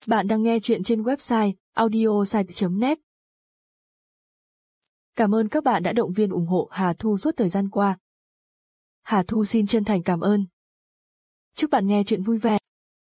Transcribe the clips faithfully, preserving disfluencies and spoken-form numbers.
Bạn đang nghe chuyện trên website audiosite chấm net. Cảm ơn các bạn đã động viên ủng hộ Hà Thu suốt thời gian qua. Hà Thu xin chân thành cảm ơn. Chúc bạn nghe chuyện vui vẻ.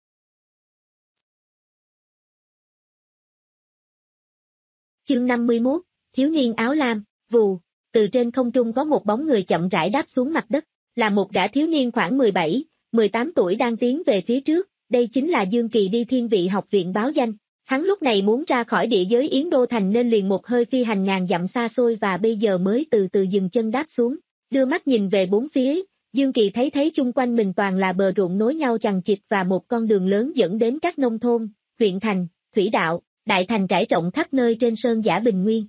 Chương năm mươi mốt, thiếu niên áo lam, vù, từ trên không trung có một bóng người chậm rãi đáp xuống mặt đất, là một gã thiếu niên khoảng mười bảy, mười tám tuổi đang tiến về phía trước, đây chính là Dương Kỳ đi Thiên Vị học viện báo danh. Hắn lúc này muốn ra khỏi địa giới Yến Đô Thành nên liền một hơi phi hành ngàn dặm xa xôi và bây giờ mới từ từ dừng chân đáp xuống, đưa mắt nhìn về bốn phía, Dương Kỳ thấy thấy chung quanh mình toàn là bờ ruộng nối nhau chằng chịt và một con đường lớn dẫn đến các nông thôn, huyện thành, thủy đạo, đại thành trải rộng khắp nơi trên sơn dã bình nguyên.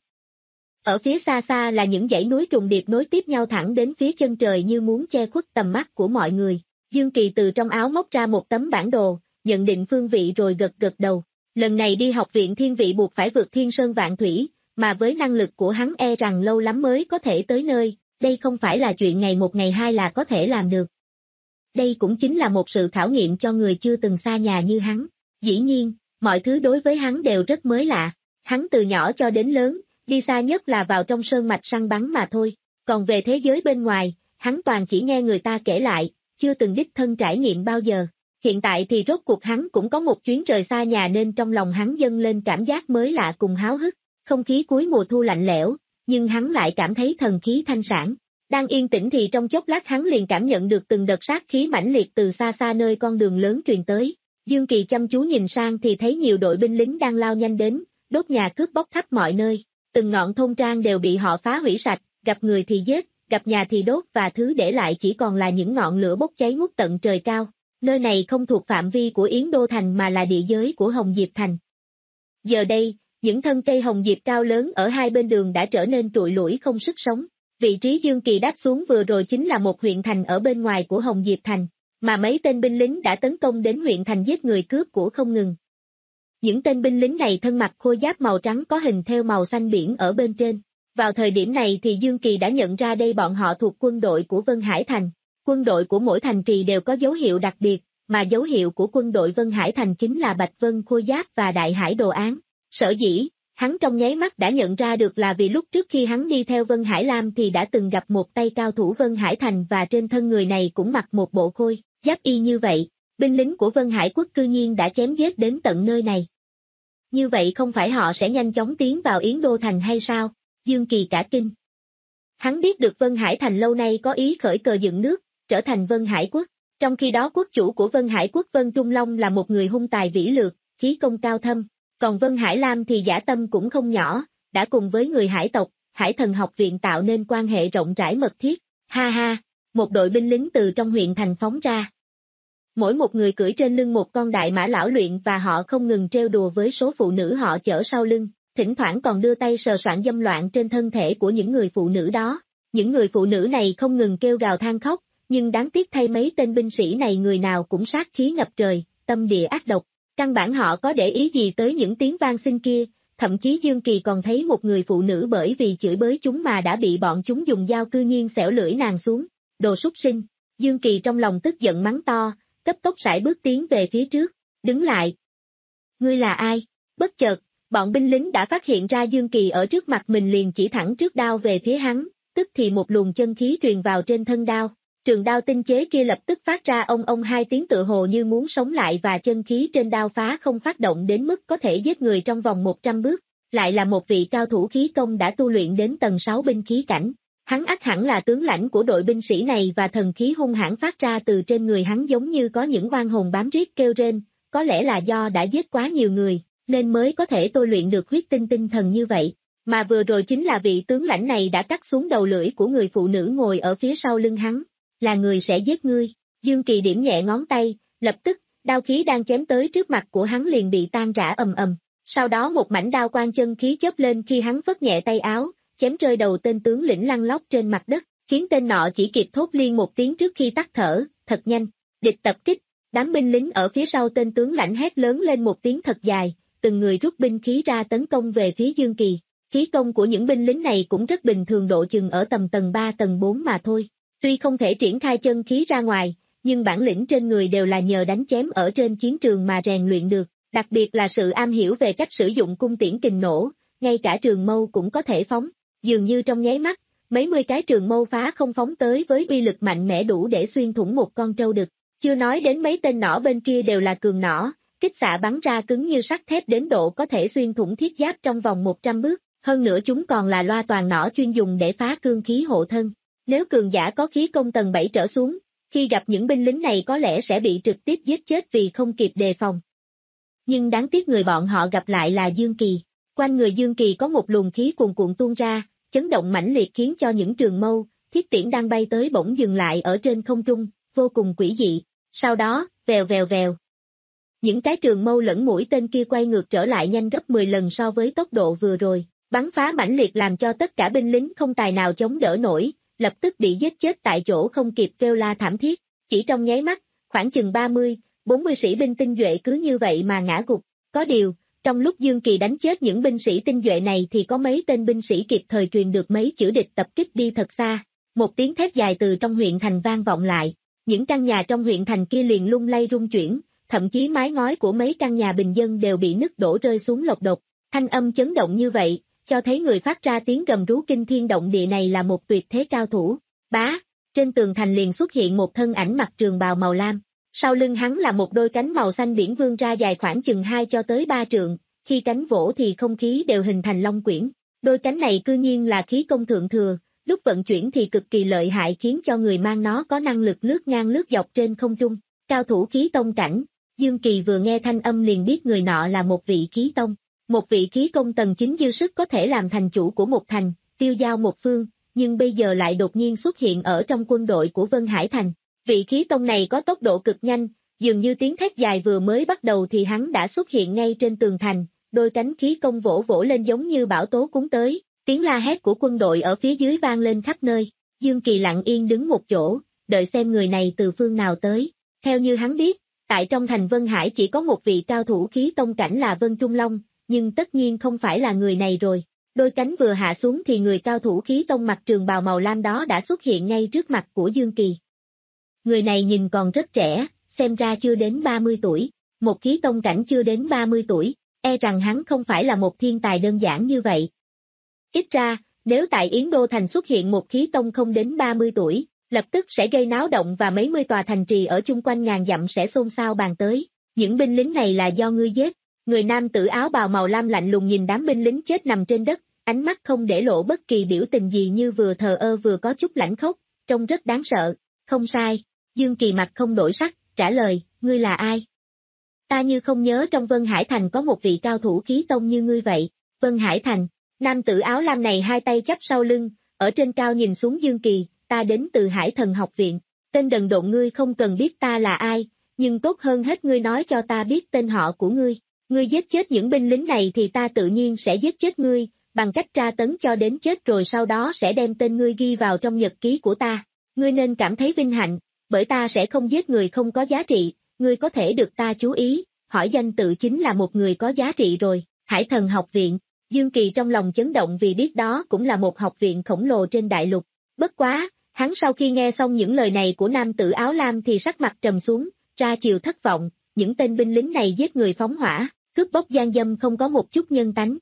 Ở phía xa xa là những dãy núi trùng điệp nối tiếp nhau thẳng đến phía chân trời như muốn che khuất tầm mắt của mọi người. Dương Kỳ từ trong áo móc ra một tấm bản đồ, nhận định phương vị rồi gật gật đầu. Lần này đi học viện Thiên Vị buộc phải vượt thiên sơn vạn thủy, mà với năng lực của hắn e rằng lâu lắm mới có thể tới nơi, đây không phải là chuyện ngày một ngày hai là có thể làm được. Đây cũng chính là một sự khảo nghiệm cho người chưa từng xa nhà như hắn. Dĩ nhiên, mọi thứ đối với hắn đều rất mới lạ. Hắn từ nhỏ cho đến lớn, đi xa nhất là vào trong sơn mạch săn bắn mà thôi. Còn về thế giới bên ngoài, hắn toàn chỉ nghe người ta kể lại, chưa từng đích thân trải nghiệm bao giờ. Hiện tại thì rốt cuộc hắn cũng có một chuyến rời xa nhà nên trong lòng hắn dâng lên cảm giác mới lạ cùng háo hức. Không khí cuối mùa thu lạnh lẽo, nhưng hắn lại cảm thấy thần khí thanh sản. Đang yên tĩnh thì trong chốc lát hắn liền cảm nhận được từng đợt sát khí mãnh liệt từ xa xa nơi con đường lớn truyền tới. Dương Kỳ chăm chú nhìn sang thì thấy nhiều đội binh lính đang lao nhanh đến, đốt nhà cướp bóc khắp mọi nơi. Từng ngọn thôn trang đều bị họ phá hủy sạch, gặp người thì giết, gặp nhà thì đốt và thứ để lại chỉ còn là những ngọn lửa bốc cháy ngút tận trời cao. Nơi này không thuộc phạm vi của Yến Đô Thành mà là địa giới của Hồng Diệp Thành. Giờ đây, những thân cây hồng diệp cao lớn ở hai bên đường đã trở nên trụi lủi không sức sống. Vị trí Dương Kỳ đáp xuống vừa rồi chính là một huyện thành ở bên ngoài của Hồng Diệp Thành, mà mấy tên binh lính đã tấn công đến huyện thành giết người cướp của không ngừng. Những tên binh lính này thân mặc khôi giáp màu trắng có hình thêu màu xanh biển ở bên trên. Vào thời điểm này thì Dương Kỳ đã nhận ra đây bọn họ thuộc quân đội của Vân Hải Thành. Quân đội của mỗi thành trì đều có dấu hiệu đặc biệt, mà dấu hiệu của quân đội Vân Hải Thành chính là Bạch Vân khôi giáp và Đại Hải đồ án. Sở dĩ, hắn trong nháy mắt đã nhận ra được là vì lúc trước khi hắn đi theo Vân Hải Lam thì đã từng gặp một tay cao thủ Vân Hải Thành và trên thân người này cũng mặc một bộ khôi giáp y như vậy. Binh lính của Vân Hải quốc cư nhiên đã chém giết đến tận nơi này. Như vậy không phải họ sẽ nhanh chóng tiến vào Yến Đô Thành hay sao? Dương Kỳ cả kinh. Hắn biết được Vân Hải Thành lâu nay có ý khởi cờ dựng nước, trở thành Vân Hải quốc. Trong khi đó quốc chủ của Vân Hải quốc Vân Trung Long là một người hung tài vĩ lược, khí công cao thâm. Còn Vân Hải Lam thì dã tâm cũng không nhỏ, đã cùng với người Hải tộc, Hải Thần học viện tạo nên quan hệ rộng rãi mật thiết. Ha ha, một đội binh lính từ trong huyện thành phóng ra. Mỗi một người cưỡi trên lưng một con đại mã lão luyện và họ không ngừng trêu đùa với số phụ nữ họ chở sau lưng, thỉnh thoảng còn đưa tay sờ soạng dâm loạn trên thân thể của những người phụ nữ đó. Những người phụ nữ này không ngừng kêu gào than khóc, nhưng đáng tiếc thay mấy tên binh sĩ này người nào cũng sát khí ngập trời, tâm địa ác độc. Căn bản họ có để ý gì tới những tiếng vang xin kia, thậm chí Dương Kỳ còn thấy một người phụ nữ bởi vì chửi bới chúng mà đã bị bọn chúng dùng dao cư nhiên xẻo lưỡi nàng xuống. Đồ súc sinh! Dương Kỳ trong lòng tức giận mắng to, cấp tốc sải bước tiến về phía trước, đứng lại. Ngươi là ai? Bất chợt, bọn binh lính đã phát hiện ra Dương Kỳ ở trước mặt mình liền chỉ thẳng trước đao về phía hắn, tức thì một luồng chân khí truyền vào trên thân đao. Trường đao tinh chế kia lập tức phát ra ông ông hai tiếng tựa hồ như muốn sống lại và chân khí trên đao phá không phát động đến mức có thể giết người trong vòng một trăm bước, lại là một vị cao thủ khí công đã tu luyện đến tầng sáu binh khí cảnh. Hắn ắt hẳn là tướng lãnh của đội binh sĩ này và thần khí hung hãn phát ra từ trên người hắn giống như có những oan hồn bám riết kêu rên, có lẽ là do đã giết quá nhiều người, nên mới có thể tôi luyện được huyết tinh tinh thần như vậy. Mà vừa rồi chính là vị tướng lãnh này đã cắt xuống đầu lưỡi của người phụ nữ ngồi ở phía sau lưng hắn. Là người sẽ giết ngươi. Dương Kỳ điểm nhẹ ngón tay, lập tức, đao khí đang chém tới trước mặt của hắn liền bị tan rã ầm ầm. Sau đó một mảnh đao quang chân khí chớp lên khi hắn phất nhẹ tay áo, chém rơi đầu tên tướng lĩnh lăn lóc trên mặt đất, khiến tên nọ chỉ kịp thốt liên một tiếng trước khi tắt thở, thật nhanh. Địch tập kích, đám binh lính ở phía sau tên tướng lãnh hét lớn lên một tiếng thật dài, từng người rút binh khí ra tấn công về phía Dương Kỳ. Khí công của những binh lính này cũng rất bình thường, độ chừng ở tầm tầng ba tầng bốn mà thôi. Tuy không thể triển khai chân khí ra ngoài, nhưng bản lĩnh trên người đều là nhờ đánh chém ở trên chiến trường mà rèn luyện được. Đặc biệt là sự am hiểu về cách sử dụng cung tiễn kình nổ, ngay cả trường mâu cũng có thể phóng, dường như trong nháy mắt, mấy mươi cái trường mâu phá không phóng tới với uy lực mạnh mẽ đủ để xuyên thủng một con trâu đực. Chưa nói đến mấy tên nỏ bên kia đều là cường nỏ, kích xạ bắn ra cứng như sắt thép đến độ có thể xuyên thủng thiết giáp trong vòng một trăm bước, hơn nữa chúng còn là loa toàn nỏ chuyên dùng để phá cương khí hộ thân. Nếu cường giả có khí công tầng bảy trở xuống, khi gặp những binh lính này có lẽ sẽ bị trực tiếp giết chết vì không kịp đề phòng. Nhưng đáng tiếc người bọn họ gặp lại là Dương Kỳ. Quanh người Dương Kỳ có một luồng khí cuồn cuộn tuôn ra, chấn động mãnh liệt khiến cho những trường mâu, thiết tiễn đang bay tới bỗng dừng lại ở trên không trung, vô cùng quỷ dị. Sau đó, vèo vèo vèo. Những cái trường mâu lẫn mũi tên kia quay ngược trở lại nhanh gấp mười lần so với tốc độ vừa rồi, bắn phá mãnh liệt làm cho tất cả binh lính không tài nào chống đỡ nổi, lập tức bị giết chết tại chỗ không kịp kêu la thảm thiết. Chỉ trong nháy mắt, khoảng chừng ba mươi, bốn mươi sĩ binh tinh nhuệ cứ như vậy mà ngã gục. Có điều, trong lúc Dương Kỳ đánh chết những binh sĩ tinh nhuệ này thì có mấy tên binh sĩ kịp thời truyền được mấy chữ địch tập kích đi thật xa. Một tiếng thét dài từ trong huyện thành vang vọng lại, những căn nhà trong huyện thành kia liền lung lay rung chuyển, thậm chí mái ngói của mấy căn nhà bình dân đều bị nứt đổ rơi xuống lộc độc. Thanh âm chấn động như vậy, cho thấy người phát ra tiếng gầm rú kinh thiên động địa này là một tuyệt thế cao thủ. Bá, trên tường thành liền xuất hiện một thân ảnh mặc trường bào màu lam. Sau lưng hắn là một đôi cánh màu xanh biển vươn ra dài khoảng chừng hai cho tới ba trượng, khi cánh vỗ thì không khí đều hình thành long quyển. Đôi cánh này cư nhiên là khí công thượng thừa, lúc vận chuyển thì cực kỳ lợi hại khiến cho người mang nó có năng lực lướt ngang lướt dọc trên không trung. Cao thủ khí tông cảnh, Dương Kỳ vừa nghe thanh âm liền biết người nọ là một vị khí tông. Một vị khí công tầng chín dư sức có thể làm thành chủ của một thành, tiêu giao một phương, nhưng bây giờ lại đột nhiên xuất hiện ở trong quân đội của Vân Hải Thành. Vị khí tông này có tốc độ cực nhanh, dường như tiếng thét dài vừa mới bắt đầu thì hắn đã xuất hiện ngay trên tường thành, đôi cánh khí công vỗ vỗ lên giống như bão tố cuốn tới, tiếng la hét của quân đội ở phía dưới vang lên khắp nơi. Dương Kỳ lặng yên đứng một chỗ, đợi xem người này từ phương nào tới. Theo như hắn biết, tại trong thành Vân Hải chỉ có một vị cao thủ khí tông cảnh là Vân Trung Long, nhưng tất nhiên không phải là người này rồi. Đôi cánh vừa hạ xuống thì người cao thủ khí tông mặc trường bào màu lam đó đã xuất hiện ngay trước mặt của Dương Kỳ. Người này nhìn còn rất trẻ, xem ra chưa đến ba mươi tuổi, một khí tông cảnh chưa đến ba mươi tuổi, e rằng hắn không phải là một thiên tài đơn giản như vậy. Ít ra, nếu tại Yến Đô Thành xuất hiện một khí tông không đến ba mươi tuổi, lập tức sẽ gây náo động và mấy mươi tòa thành trì ở chung quanh ngàn dặm sẽ xôn xao bàn tới. Những binh lính này là do ngươi giết. Người nam tử áo bào màu lam lạnh lùng nhìn đám binh lính chết nằm trên đất, ánh mắt không để lộ bất kỳ biểu tình gì như vừa thờ ơ vừa có chút lãnh khốc, trông rất đáng sợ. Không sai, Dương Kỳ mặt không đổi sắc, trả lời, ngươi là ai? Ta như không nhớ trong Vân Hải Thành có một vị cao thủ khí tông như ngươi vậy. Vân Hải Thành, nam tử áo lam này hai tay chắp sau lưng, ở trên cao nhìn xuống Dương Kỳ, ta đến từ Hải Thần học viện, tên đần độn ngươi không cần biết ta là ai, nhưng tốt hơn hết ngươi nói cho ta biết tên họ của ngươi. Ngươi giết chết những binh lính này thì ta tự nhiên sẽ giết chết ngươi, bằng cách tra tấn cho đến chết rồi sau đó sẽ đem tên ngươi ghi vào trong nhật ký của ta. Ngươi nên cảm thấy vinh hạnh, bởi ta sẽ không giết người không có giá trị, ngươi có thể được ta chú ý, hỏi danh tự chính là một người có giá trị rồi. Hải Thần học viện, Dương Kỳ trong lòng chấn động vì biết đó cũng là một học viện khổng lồ trên đại lục. Bất quá, hắn sau khi nghe xong những lời này của nam tử áo lam thì sắc mặt trầm xuống, ra chiều thất vọng, những tên binh lính này giết người phóng hỏa, cướp bóc gian dâm không có một chút nhân tánh.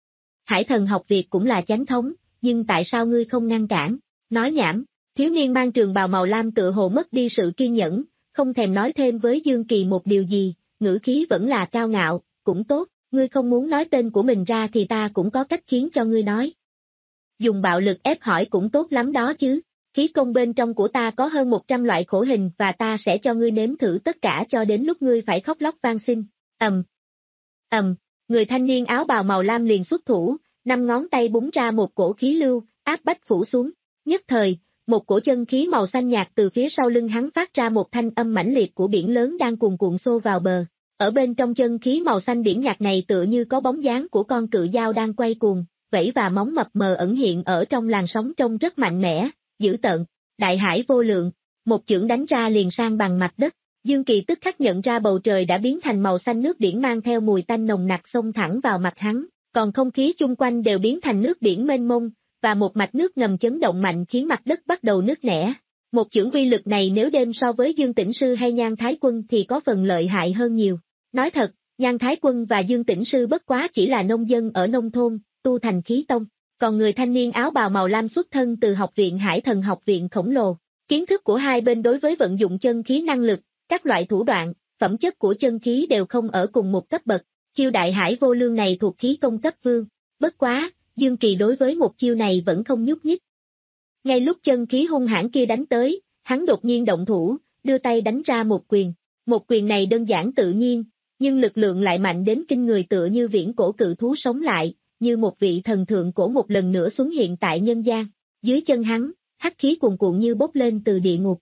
Hải Thần học viện cũng là chánh thống, nhưng tại sao ngươi không ngăn cản? Nói nhảm, thiếu niên mang trường bào màu lam tựa hồ mất đi sự kiên nhẫn, không thèm nói thêm với Dương Kỳ một điều gì, ngữ khí vẫn là cao ngạo, cũng tốt, ngươi không muốn nói tên của mình ra thì ta cũng có cách khiến cho ngươi nói. Dùng bạo lực ép hỏi cũng tốt lắm đó chứ, khí công bên trong của ta có hơn một trăm loại khổ hình và ta sẽ cho ngươi nếm thử tất cả cho đến lúc ngươi phải khóc lóc van xin. Ầm. Um. Ầm, um, người thanh niên áo bào màu lam liền xuất thủ, năm ngón tay búng ra một cổ khí lưu, áp bách phủ xuống. Nhất thời, một cổ chân khí màu xanh nhạt từ phía sau lưng hắn phát ra một thanh âm mãnh liệt của biển lớn đang cuồn cuộn xô vào bờ. Ở bên trong chân khí màu xanh biển nhạt này tựa như có bóng dáng của con cự dao đang quay cuồng, vẫy và móng mập mờ ẩn hiện ở trong làn sóng trông rất mạnh mẽ, dữ tợn. Đại hải vô lượng, một chưởng đánh ra liền sang bằng mặt đất. Dương Kỳ tức khắc nhận ra bầu trời đã biến thành màu xanh nước biển mang theo mùi tanh nồng nặc xông thẳng vào mặt hắn, còn không khí chung quanh đều biến thành nước biển mênh mông, và một mạch nước ngầm chấn động mạnh khiến mặt đất bắt đầu nứt nẻ. Một chưởng uy lực này nếu đem so với Dương Tĩnh Sư hay Nhan Thái Quân thì có phần lợi hại hơn nhiều. Nói thật, Nhan Thái Quân và Dương Tĩnh Sư bất quá chỉ là nông dân ở nông thôn, tu thành khí tông, còn người thanh niên áo bào màu lam xuất thân từ học viện Hải Thần học viện khổng lồ. Kiến thức của hai bên đối với vận dụng chân khí năng lực, các loại thủ đoạn, phẩm chất của chân khí đều không ở cùng một cấp bậc. Chiêu đại hải vô lương này thuộc khí công cấp vương. Bất quá, Dương Kỳ đối với một chiêu này vẫn không nhúc nhích. Ngay lúc chân khí hung hãn kia đánh tới, hắn đột nhiên động thủ, đưa tay đánh ra một quyền. Một quyền này đơn giản tự nhiên, nhưng lực lượng lại mạnh đến kinh người, tựa như viễn cổ cự thú sống lại, như một vị thần thượng cổ một lần nữa xuất hiện tại nhân gian. Dưới chân hắn, hắc khí cuồn cuộn như bốc lên từ địa ngục.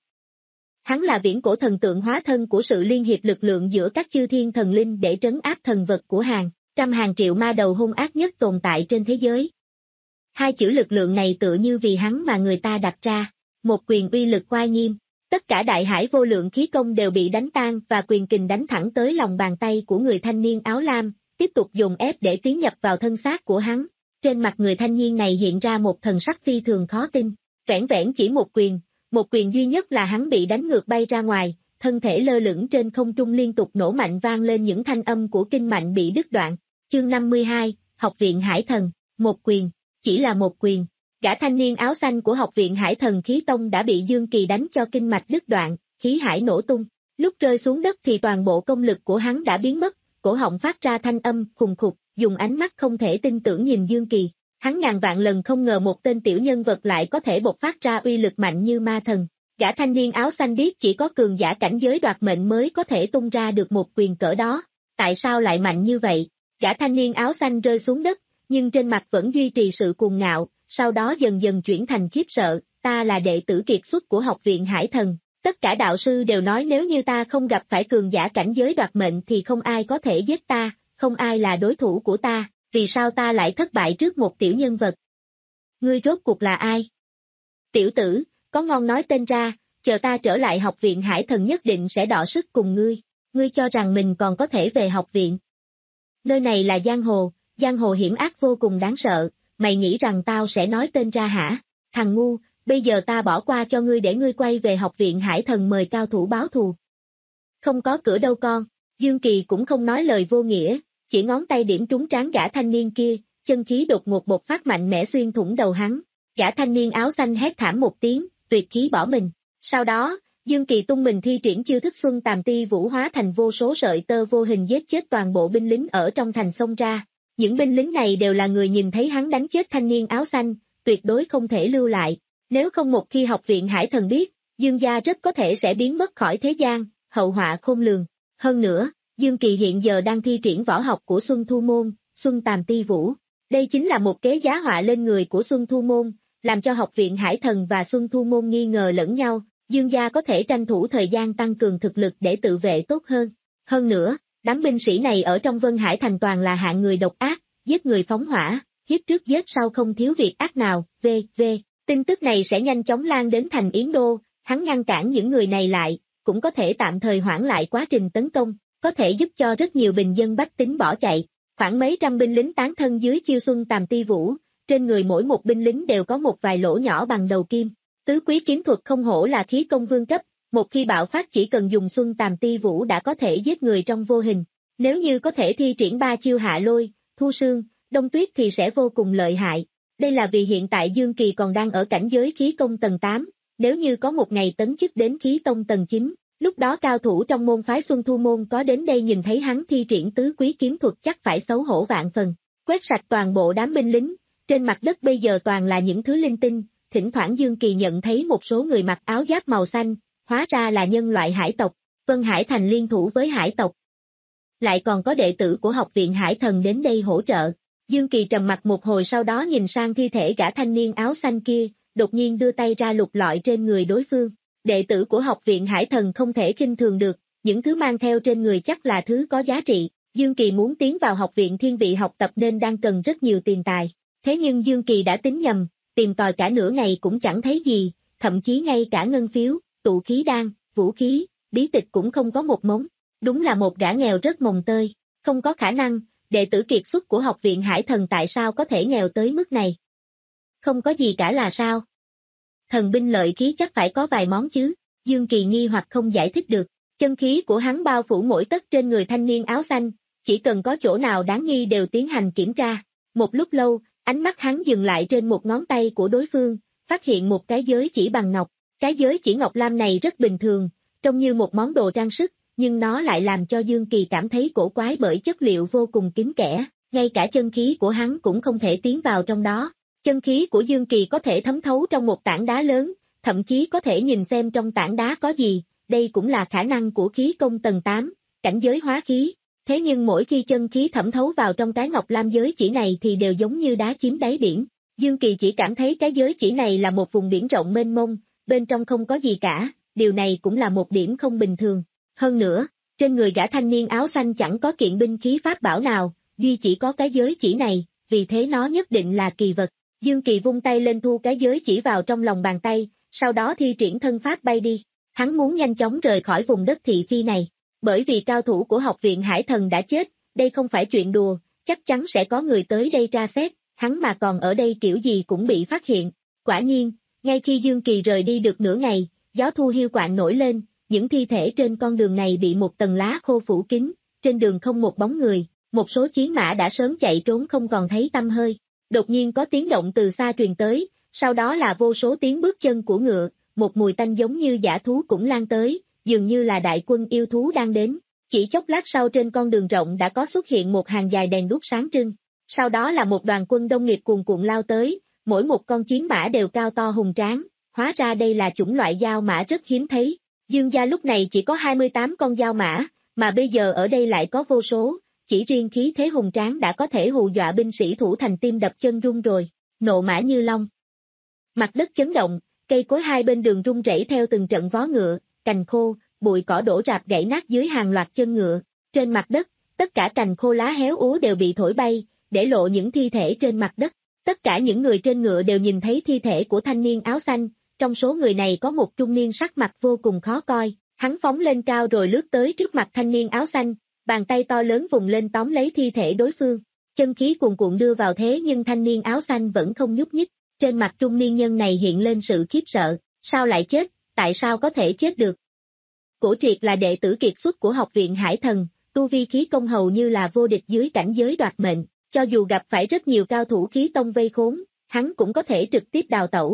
Hắn là viễn cổ thần tượng hóa thân của sự liên hiệp lực lượng giữa các chư thiên thần linh để trấn áp thần vật của hàng trăm hàng triệu ma đầu hung ác nhất tồn tại trên thế giới. Hai chữ lực lượng này tựa như vì hắn mà người ta đặt ra, một quyền uy lực oai nghiêm. Tất cả đại hải vô lượng khí công đều bị đánh tan và quyền kình đánh thẳng tới lòng bàn tay của người thanh niên áo lam, tiếp tục dồn ép để tiến nhập vào thân xác của hắn. Trên mặt người thanh niên này hiện ra một thần sắc phi thường khó tin, vẻn vẻn chỉ một quyền, một quyền duy nhất là hắn bị đánh ngược bay ra ngoài, thân thể lơ lửng trên không trung liên tục nổ mạnh vang lên những thanh âm của kinh mạch bị đứt đoạn. Chương năm mươi hai, Học viện Hải Thần, một quyền, chỉ là một quyền. Gã thanh niên áo xanh của học viện Hải Thần Khí Tông đã bị Dương Kỳ đánh cho kinh mạch đứt đoạn, khí hải nổ tung. Lúc rơi xuống đất thì toàn bộ công lực của hắn đã biến mất, cổ họng phát ra thanh âm khùng khục, dùng ánh mắt không thể tin tưởng nhìn Dương Kỳ. Hắn ngàn vạn lần không ngờ một tên tiểu nhân vật lại có thể bộc phát ra uy lực mạnh như ma thần. Gã thanh niên áo xanh biết chỉ có cường giả cảnh giới đoạt mệnh mới có thể tung ra được một quyền cỡ đó. Tại sao lại mạnh như vậy? Gã thanh niên áo xanh rơi xuống đất, nhưng trên mặt vẫn duy trì sự cuồng ngạo, sau đó dần dần chuyển thành khiếp sợ. Ta là đệ tử kiệt xuất của học viện Hải Thần. Tất cả đạo sư đều nói nếu như ta không gặp phải cường giả cảnh giới đoạt mệnh thì không ai có thể giết ta, không ai là đối thủ của ta. Vì sao ta lại thất bại trước một tiểu nhân vật? Ngươi rốt cuộc là ai? Tiểu tử, có ngon nói tên ra, chờ ta trở lại học viện Hải Thần nhất định sẽ đọ sức cùng ngươi. Ngươi cho rằng mình còn có thể về học viện? Nơi này là giang hồ, giang hồ hiểm ác vô cùng đáng sợ, mày nghĩ rằng tao sẽ nói tên ra hả? Thằng ngu, bây giờ ta bỏ qua cho ngươi để ngươi quay về học viện Hải Thần mời cao thủ báo thù. Không có cửa đâu con, Dương Kỳ cũng không nói lời vô nghĩa. Chỉ ngón tay điểm trúng trán gã thanh niên kia, chân khí đột ngột bộc phát mạnh mẽ xuyên thủng đầu hắn. Gã thanh niên áo xanh hét thảm một tiếng, tuyệt khí bỏ mình. Sau đó, Dương Kỳ tung mình thi triển chiêu thức Xuân Tàm Ti Vũ hóa thành vô số sợi tơ vô hình giết chết toàn bộ binh lính ở trong thành xông ra. Những binh lính này đều là người nhìn thấy hắn đánh chết thanh niên áo xanh, tuyệt đối không thể lưu lại. Nếu không một khi học viện Hải Thần biết, Dương gia rất có thể sẽ biến mất khỏi thế gian, hậu họa khôn lường. Hơn nữa, Dương Kỳ hiện giờ đang thi triển võ học của Xuân Thu Môn, Xuân Tàm Ti Vũ. Đây chính là một kế giá họa lên người của Xuân Thu Môn, làm cho học viện Hải Thần và Xuân Thu Môn nghi ngờ lẫn nhau. Dương gia có thể tranh thủ thời gian tăng cường thực lực để tự vệ tốt hơn. Hơn nữa, đám binh sĩ này ở trong Vân Hải Thành toàn là hạng người độc ác, giết người phóng hỏa, hiếp trước giết sau không thiếu việc ác nào. V V Tin tức này sẽ nhanh chóng lan đến thành Yến Đô, hắn ngăn cản những người này lại, cũng có thể tạm thời hoãn lại quá trình tấn công, có thể giúp cho rất nhiều bình dân bách tính bỏ chạy. Khoảng mấy trăm binh lính tán thân dưới chiêu Xuân Tàm Ti Vũ, trên người mỗi một binh lính đều có một vài lỗ nhỏ bằng đầu kim. Tứ quý kiếm thuật không hổ là khí công vương cấp, một khi bạo phát chỉ cần dùng Xuân Tàm Ti Vũ đã có thể giết người trong vô hình. Nếu như có thể thi triển ba chiêu Hạ Lôi, Thu Sương, Đông Tuyết thì sẽ vô cùng lợi hại. Đây là vì hiện tại Dương Kỳ còn đang ở cảnh giới khí công tầng tám, nếu như có một ngày tấn chức đến khí tông tầng chín, lúc đó cao thủ trong môn phái Xuân Thu Môn có đến đây nhìn thấy hắn thi triển tứ quý kiếm thuật chắc phải xấu hổ vạn phần. Quét sạch toàn bộ đám binh lính, trên mặt đất bây giờ toàn là những thứ linh tinh, thỉnh thoảng Dương Kỳ nhận thấy một số người mặc áo giáp màu xanh, hóa ra là nhân loại hải tộc, Vân Hải Thành liên thủ với hải tộc. Lại còn có đệ tử của học viện Hải Thần đến đây hỗ trợ. Dương Kỳ trầm mặt một hồi sau đó nhìn sang thi thể gã thanh niên áo xanh kia, đột nhiên đưa tay ra lục lọi trên người đối phương. Đệ tử của học viện Hải Thần không thể khinh thường được, những thứ mang theo trên người chắc là thứ có giá trị. Dương Kỳ muốn tiến vào học viện thiên vị học tập nên đang cần rất nhiều tiền tài. Thế nhưng Dương Kỳ đã tính nhầm, tìm tòi cả nửa ngày cũng chẳng thấy gì, thậm chí ngay cả ngân phiếu, tụ khí đan, vũ khí, bí tịch cũng không có một mống. Đúng là một gã nghèo rất mồng tơi, không có khả năng, đệ tử kiệt xuất của học viện Hải Thần tại sao có thể nghèo tới mức này? Không có gì cả là sao? Thần binh lợi khí chắc phải có vài món chứ, Dương Kỳ nghi hoặc không giải thích được, chân khí của hắn bao phủ mỗi tấc trên người thanh niên áo xanh, chỉ cần có chỗ nào đáng nghi đều tiến hành kiểm tra. Một lúc lâu, ánh mắt hắn dừng lại trên một ngón tay của đối phương, phát hiện một cái giới chỉ bằng ngọc. Cái giới chỉ ngọc lam này rất bình thường, trông như một món đồ trang sức, nhưng nó lại làm cho Dương Kỳ cảm thấy cổ quái bởi chất liệu vô cùng kín kẽ, ngay cả chân khí của hắn cũng không thể tiến vào trong đó. Chân khí của Dương Kỳ có thể thấm thấu trong một tảng đá lớn, thậm chí có thể nhìn xem trong tảng đá có gì, đây cũng là khả năng của khí công tầng tám, cảnh giới hóa khí. Thế nhưng mỗi khi chân khí thẩm thấu vào trong cái ngọc lam giới chỉ này thì đều giống như đá chiếm đáy biển. Dương Kỳ chỉ cảm thấy cái giới chỉ này là một vùng biển rộng mênh mông, bên trong không có gì cả, điều này cũng là một điểm không bình thường. Hơn nữa, trên người gã thanh niên áo xanh chẳng có kiện binh khí pháp bảo nào, duy chỉ có cái giới chỉ này, vì thế nó nhất định là kỳ vật. Dương Kỳ vung tay lên thu cái giới chỉ vào trong lòng bàn tay, sau đó thi triển thân pháp bay đi. Hắn muốn nhanh chóng rời khỏi vùng đất thị phi này. Bởi vì cao thủ của học viện Hải Thần đã chết, đây không phải chuyện đùa, chắc chắn sẽ có người tới đây tra xét, hắn mà còn ở đây kiểu gì cũng bị phát hiện. Quả nhiên, ngay khi Dương Kỳ rời đi được nửa ngày, gió thu hiu quạng nổi lên, những thi thể trên con đường này bị một tầng lá khô phủ kín, trên đường không một bóng người, một số chiến mã đã sớm chạy trốn không còn thấy tăm hơi. Đột nhiên có tiếng động từ xa truyền tới, sau đó là vô số tiếng bước chân của ngựa, một mùi tanh giống như dã thú cũng lan tới, dường như là đại quân yêu thú đang đến. Chỉ chốc lát sau trên con đường rộng đã có xuất hiện một hàng dài đèn đuốc sáng trưng, sau đó là một đoàn quân đông nghịt cuồn cuộn lao tới, mỗi một con chiến mã đều cao to hùng tráng, hóa ra đây là chủng loại dao mã rất hiếm thấy. Dương gia lúc này chỉ có hai mươi tám con dao mã, mà bây giờ ở đây lại có vô số, chỉ riêng khí thế hùng tráng đã có thể hù dọa binh sĩ thủ thành tim đập chân run rồi. Nộ mã như long. Mặt đất chấn động, cây cối hai bên đường rung rẩy theo từng trận vó ngựa, cành khô, bụi cỏ đổ rạp gãy nát dưới hàng loạt chân ngựa. Trên mặt đất, tất cả cành khô lá héo úa đều bị thổi bay, để lộ những thi thể trên mặt đất. Tất cả những người trên ngựa đều nhìn thấy thi thể của thanh niên áo xanh, trong số người này có một trung niên sắc mặt vô cùng khó coi, hắn phóng lên cao rồi lướt tới trước mặt thanh niên áo xanh, bàn tay to lớn vùng lên tóm lấy thi thể đối phương. Chân khí cuồn cuộn đưa vào thế nhưng thanh niên áo xanh vẫn không nhúc nhích, trên mặt trung niên nhân này hiện lên sự khiếp sợ, sao lại chết, tại sao có thể chết được? Cổ Triệt là đệ tử kiệt xuất của học viện Hải Thần, tu vi khí công hầu như là vô địch dưới cảnh giới đoạt mệnh, cho dù gặp phải rất nhiều cao thủ khí tông vây khốn, hắn cũng có thể trực tiếp đào tẩu.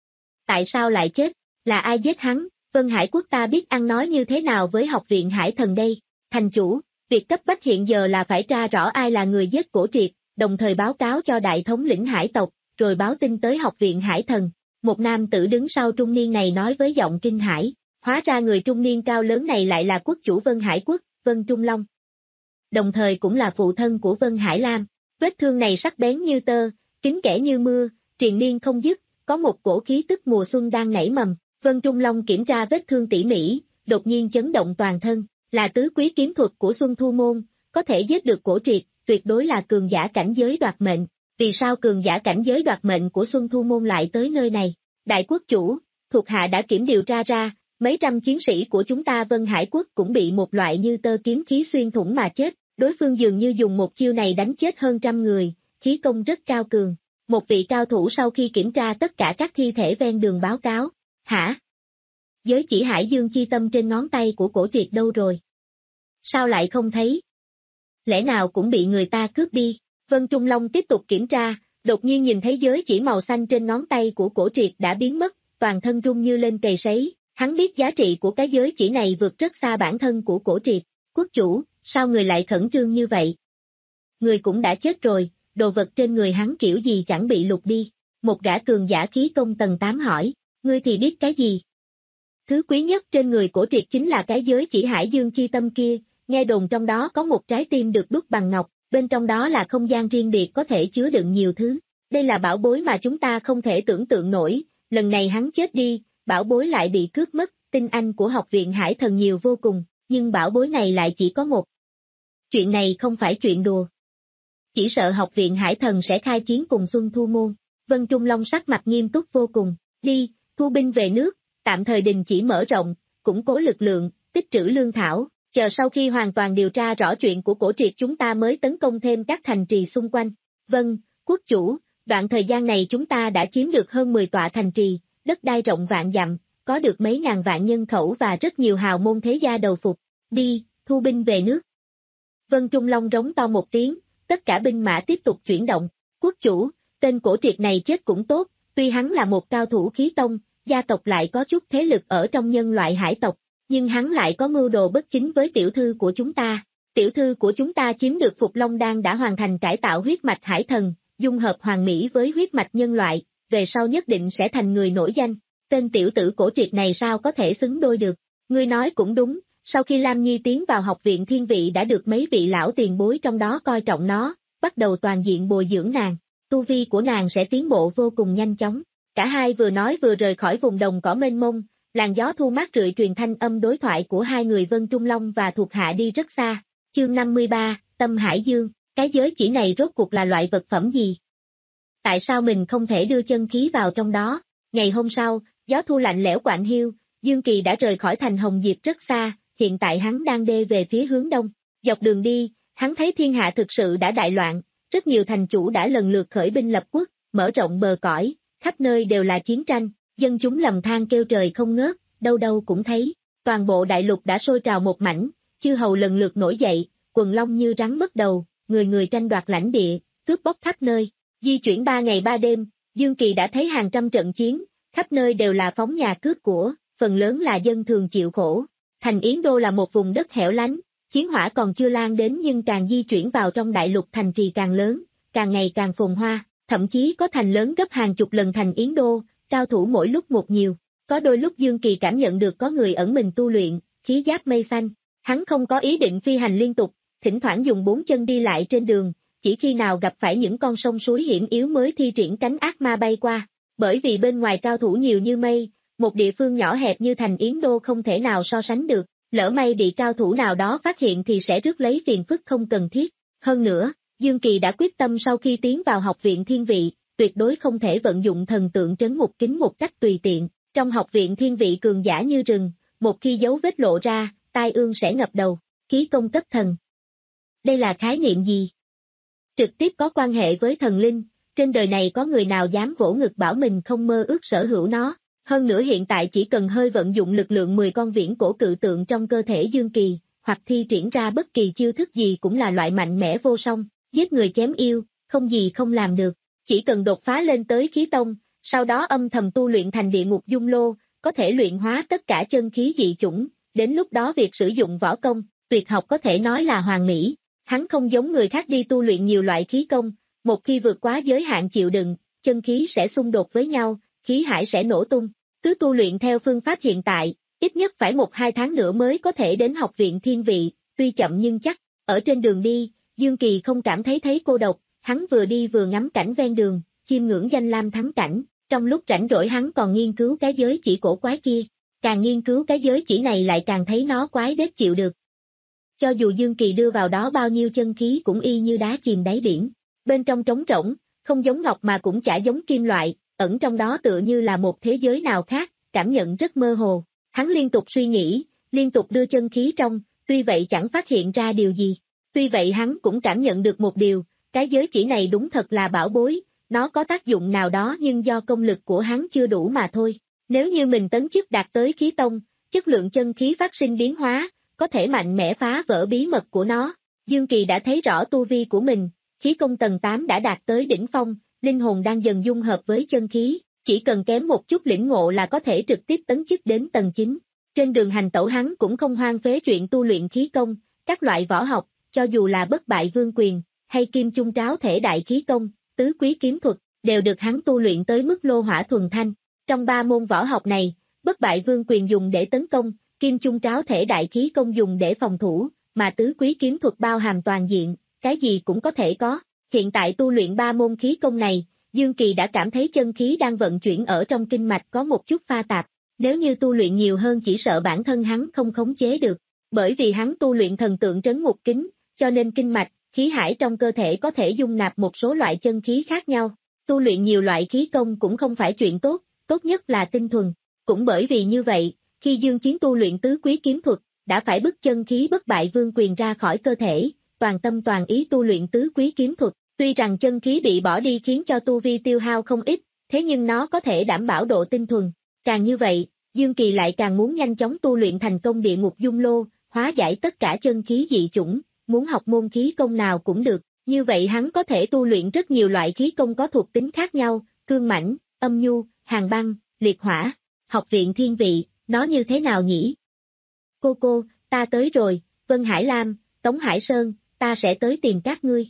Tại sao lại chết? Là ai giết hắn? Vân Hải Quốc ta biết ăn nói như thế nào với học viện Hải Thần đây? Thành chủ, việc cấp bách hiện giờ là phải tra rõ ai là người giết Cổ Triệt, đồng thời báo cáo cho đại thống lĩnh hải tộc, rồi báo tin tới học viện Hải Thần. Một nam tử đứng sau trung niên này nói với giọng kinh hãi, hóa ra người trung niên cao lớn này lại là quốc chủ Vân Hải Quốc, Vân Trung Long. Đồng thời cũng là phụ thân của Vân Hải Lam. Vết thương này sắc bén như tơ, kín kẽ như mưa, triền miên không dứt, có một cổ khí tức mùa xuân đang nảy mầm. Vân Trung Long kiểm tra vết thương tỉ mỉ, đột nhiên chấn động toàn thân, là tứ quý kiếm thuật của Xuân Thu Môn, có thể giết được Cổ Triệt, tuyệt đối là cường giả cảnh giới đoạt mệnh. Vì sao cường giả cảnh giới đoạt mệnh của Xuân Thu Môn lại tới nơi này? Đại quốc chủ, thuộc hạ đã kiểm điều tra ra, mấy trăm chiến sĩ của chúng ta Vân Hải Quốc cũng bị một loại như tơ kiếm khí xuyên thủng mà chết, đối phương dường như dùng một chiêu này đánh chết hơn trăm người, khí công rất cao cường. Một vị cao thủ sau khi kiểm tra tất cả các thi thể ven đường báo cáo, hả? Giới chỉ Hải Dương chi tâm trên ngón tay của Cổ Triệt đâu rồi? Sao lại không thấy? Lẽ nào cũng bị người ta cướp đi? Vân Trung Long tiếp tục kiểm tra, đột nhiên nhìn thấy giới chỉ màu xanh trên ngón tay của Cổ Triệt đã biến mất, toàn thân rung như lên cầy sấy, hắn biết giá trị của cái giới chỉ này vượt rất xa bản thân của Cổ Triệt. Quốc chủ, sao người lại khẩn trương như vậy? Người cũng đã chết rồi, đồ vật trên người hắn kiểu gì chẳng bị lục đi. Một gã cường giả khí công tầng tám hỏi, ngươi thì biết cái gì? Thứ quý nhất trên người Cổ Triệt chính là cái giới chỉ Hải Dương chi tâm kia, nghe đồn trong đó có một trái tim được đúc bằng ngọc, bên trong đó là không gian riêng biệt có thể chứa đựng nhiều thứ. Đây là bảo bối mà chúng ta không thể tưởng tượng nổi, lần này hắn chết đi, bảo bối lại bị cướp mất, tinh anh của học viện Hải Thần nhiều vô cùng, nhưng bảo bối này lại chỉ có một. Chuyện này không phải chuyện đùa. Chỉ sợ học viện Hải Thần sẽ khai chiến cùng Xuân Thu Môn. Vân Trung Long sắc mặt nghiêm túc vô cùng, đi, thu binh về nước, tạm thời đình chỉ mở rộng, củng cố lực lượng, tích trữ lương thảo, chờ sau khi hoàn toàn điều tra rõ chuyện của Cổ Triệt chúng ta mới tấn công thêm các thành trì xung quanh. Vâng, quốc chủ, đoạn thời gian này chúng ta đã chiếm được hơn mười tọa thành trì, đất đai rộng vạn dặm, có được mấy ngàn vạn nhân khẩu và rất nhiều hào môn thế gia đầu phục. Đi, thu binh về nước. Vân Trung Long rống to một tiếng, tất cả binh mã tiếp tục chuyển động. Quốc chủ, tên cổ triệt này chết cũng tốt, tuy hắn là một cao thủ khí tông, gia tộc lại có chút thế lực ở trong nhân loại hải tộc, nhưng hắn lại có mưu đồ bất chính với tiểu thư của chúng ta. Tiểu thư của chúng ta chiếm được Phục Long Đan đã hoàn thành cải tạo huyết mạch hải thần, dung hợp hoàn mỹ với huyết mạch nhân loại, về sau nhất định sẽ thành người nổi danh. Tên tiểu tử cổ triệt này sao có thể xứng đôi được? Ngươi nói cũng đúng, sau khi Lam Nhi tiến vào học viện thiên vị đã được mấy vị lão tiền bối trong đó coi trọng nó, bắt đầu toàn diện bồi dưỡng nàng, tu vi của nàng sẽ tiến bộ vô cùng nhanh chóng. Cả hai vừa nói vừa rời khỏi vùng đồng cỏ mênh mông, làn gió thu mát rượi truyền thanh âm đối thoại của hai người Vân Trung Long và thuộc hạ đi rất xa. Chương năm mươi ba, Tâm Hải Dương, cái giới chỉ này rốt cuộc là loại vật phẩm gì? Tại sao mình không thể đưa chân khí vào trong đó? Ngày hôm sau, gió thu lạnh lẽo quạnh hiu, Dương Kỳ đã rời khỏi thành Hồng Diệp rất xa, hiện tại hắn đang đê về phía hướng đông. Dọc đường đi, hắn thấy thiên hạ thực sự đã đại loạn, rất nhiều thành chủ đã lần lượt khởi binh lập quốc, mở rộng bờ cõi, khắp nơi đều là chiến tranh, dân chúng lầm than kêu trời không ngớt, đâu đâu cũng thấy. Toàn bộ đại lục đã sôi trào một mảnh, chư hầu lần lượt nổi dậy, quần long như rắn mất đầu, người người tranh đoạt lãnh địa, cướp bóc khắp nơi. Di chuyển ba ngày ba đêm, Dương Kỳ đã thấy hàng trăm trận chiến, khắp nơi đều là phóng nhà cướp của, phần lớn là dân thường chịu khổ. Thành Yến Đô là một vùng đất hẻo lánh, chiến hỏa còn chưa lan đến nhưng càng di chuyển vào trong đại lục thành trì càng lớn, càng ngày càng phồn hoa, thậm chí có thành lớn gấp hàng chục lần thành Yến Đô, cao thủ mỗi lúc một nhiều. Có đôi lúc Dương Kỳ cảm nhận được có người ẩn mình tu luyện, khí giáp mây xanh. Hắn không có ý định phi hành liên tục, thỉnh thoảng dùng bốn chân đi lại trên đường, chỉ khi nào gặp phải những con sông suối hiểm yếu mới thi triển cánh ác ma bay qua. Bởi vì bên ngoài cao thủ nhiều như mây, một địa phương nhỏ hẹp như thành Yến Đô không thể nào so sánh được, lỡ may bị cao thủ nào đó phát hiện thì sẽ rước lấy phiền phức không cần thiết. Hơn nữa, Dương Kỳ đã quyết tâm sau khi tiến vào học viện thiên vị, tuyệt đối không thể vận dụng thần tượng trấn ngục kính một cách tùy tiện. Trong học viện thiên vị cường giả như rừng, một khi dấu vết lộ ra, tai ương sẽ ngập đầu. Khí công cấp thần. Đây là khái niệm gì? Trực tiếp có quan hệ với thần linh, trên đời này có người nào dám vỗ ngực bảo mình không mơ ước sở hữu nó. Hơn nữa hiện tại chỉ cần hơi vận dụng lực lượng mười con viễn cổ cự tượng trong cơ thể Dương Kỳ, hoặc thi triển ra bất kỳ chiêu thức gì cũng là loại mạnh mẽ vô song, giết người chém yêu, không gì không làm được. Chỉ cần đột phá lên tới khí tông, sau đó âm thầm tu luyện thành địa ngục dung lô, có thể luyện hóa tất cả chân khí dị chủng, đến lúc đó việc sử dụng võ công, tuyệt học có thể nói là hoàn mỹ. Hắn không giống người khác đi tu luyện nhiều loại khí công, một khi vượt quá giới hạn chịu đựng, chân khí sẽ xung đột với nhau, khí hải sẽ nổ tung. Cứ tu luyện theo phương pháp hiện tại, ít nhất phải một hai tháng nữa mới có thể đến học viện thiên vị, tuy chậm nhưng chắc. Ở trên đường đi, Dương Kỳ không cảm thấy thấy cô độc, hắn vừa đi vừa ngắm cảnh ven đường, chiêm ngưỡng danh lam thắng cảnh, trong lúc rảnh rỗi hắn còn nghiên cứu cái giới chỉ cổ quái kia, càng nghiên cứu cái giới chỉ này lại càng thấy nó quái đét chịu được. Cho dù Dương Kỳ đưa vào đó bao nhiêu chân khí cũng y như đá chìm đáy biển, bên trong trống rỗng, không giống ngọc mà cũng chả giống kim loại, ẩn trong đó tựa như là một thế giới nào khác, cảm nhận rất mơ hồ. Hắn liên tục suy nghĩ, liên tục đưa chân khí trong, tuy vậy chẳng phát hiện ra điều gì. Tuy vậy hắn cũng cảm nhận được một điều, cái giới chỉ này đúng thật là bảo bối, nó có tác dụng nào đó nhưng do công lực của hắn chưa đủ mà thôi. Nếu như mình tấn chức đạt tới khí tông, chất lượng chân khí phát sinh biến hóa, có thể mạnh mẽ phá vỡ bí mật của nó. Dương Kỳ đã thấy rõ tu vi của mình, khí công tầng tám đã đạt tới đỉnh phong, linh hồn đang dần dung hợp với chân khí, chỉ cần kém một chút lĩnh ngộ là có thể trực tiếp tấn chức đến tầng chín. Trên đường hành tẩu hắn cũng không hoang phế chuyện tu luyện khí công, các loại võ học, cho dù là bất bại vương quyền, hay kim chung tráo thể đại khí công, tứ quý kiếm thuật, đều được hắn tu luyện tới mức lô hỏa thuần thanh. Trong ba môn võ học này, bất bại vương quyền dùng để tấn công, kim chung tráo thể đại khí công dùng để phòng thủ, mà tứ quý kiếm thuật bao hàm toàn diện, cái gì cũng có thể có. Hiện tại tu luyện ba môn khí công này, Dương Kỳ đã cảm thấy chân khí đang vận chuyển ở trong kinh mạch có một chút pha tạp, nếu như tu luyện nhiều hơn chỉ sợ bản thân hắn không khống chế được, bởi vì hắn tu luyện thần tượng trấn ngục kính, cho nên kinh mạch, khí hải trong cơ thể có thể dung nạp một số loại chân khí khác nhau. Tu luyện nhiều loại khí công cũng không phải chuyện tốt, tốt nhất là tinh thuần. Cũng bởi vì như vậy, khi Dương Chiến tu luyện tứ quý kiếm thuật, đã phải bức chân khí bất bại vương quyền ra khỏi cơ thể, toàn tâm toàn ý tu luyện tứ quý kiếm thuật. Tuy rằng chân khí bị bỏ đi khiến cho tu vi tiêu hao không ít, thế nhưng nó có thể đảm bảo độ tinh thuần. Càng như vậy, Dương Kỳ lại càng muốn nhanh chóng tu luyện thành công địa ngục dung lô, hóa giải tất cả chân khí dị chủng, muốn học môn khí công nào cũng được, như vậy hắn có thể tu luyện rất nhiều loại khí công có thuộc tính khác nhau, cương mãnh, âm nhu, hàn băng, liệt hỏa. Học viện thiên vị, nó như thế nào nhỉ? Cô cô, ta tới rồi, Vân Hải Lam, Tống Hải Sơn, ta sẽ tới tìm các ngươi.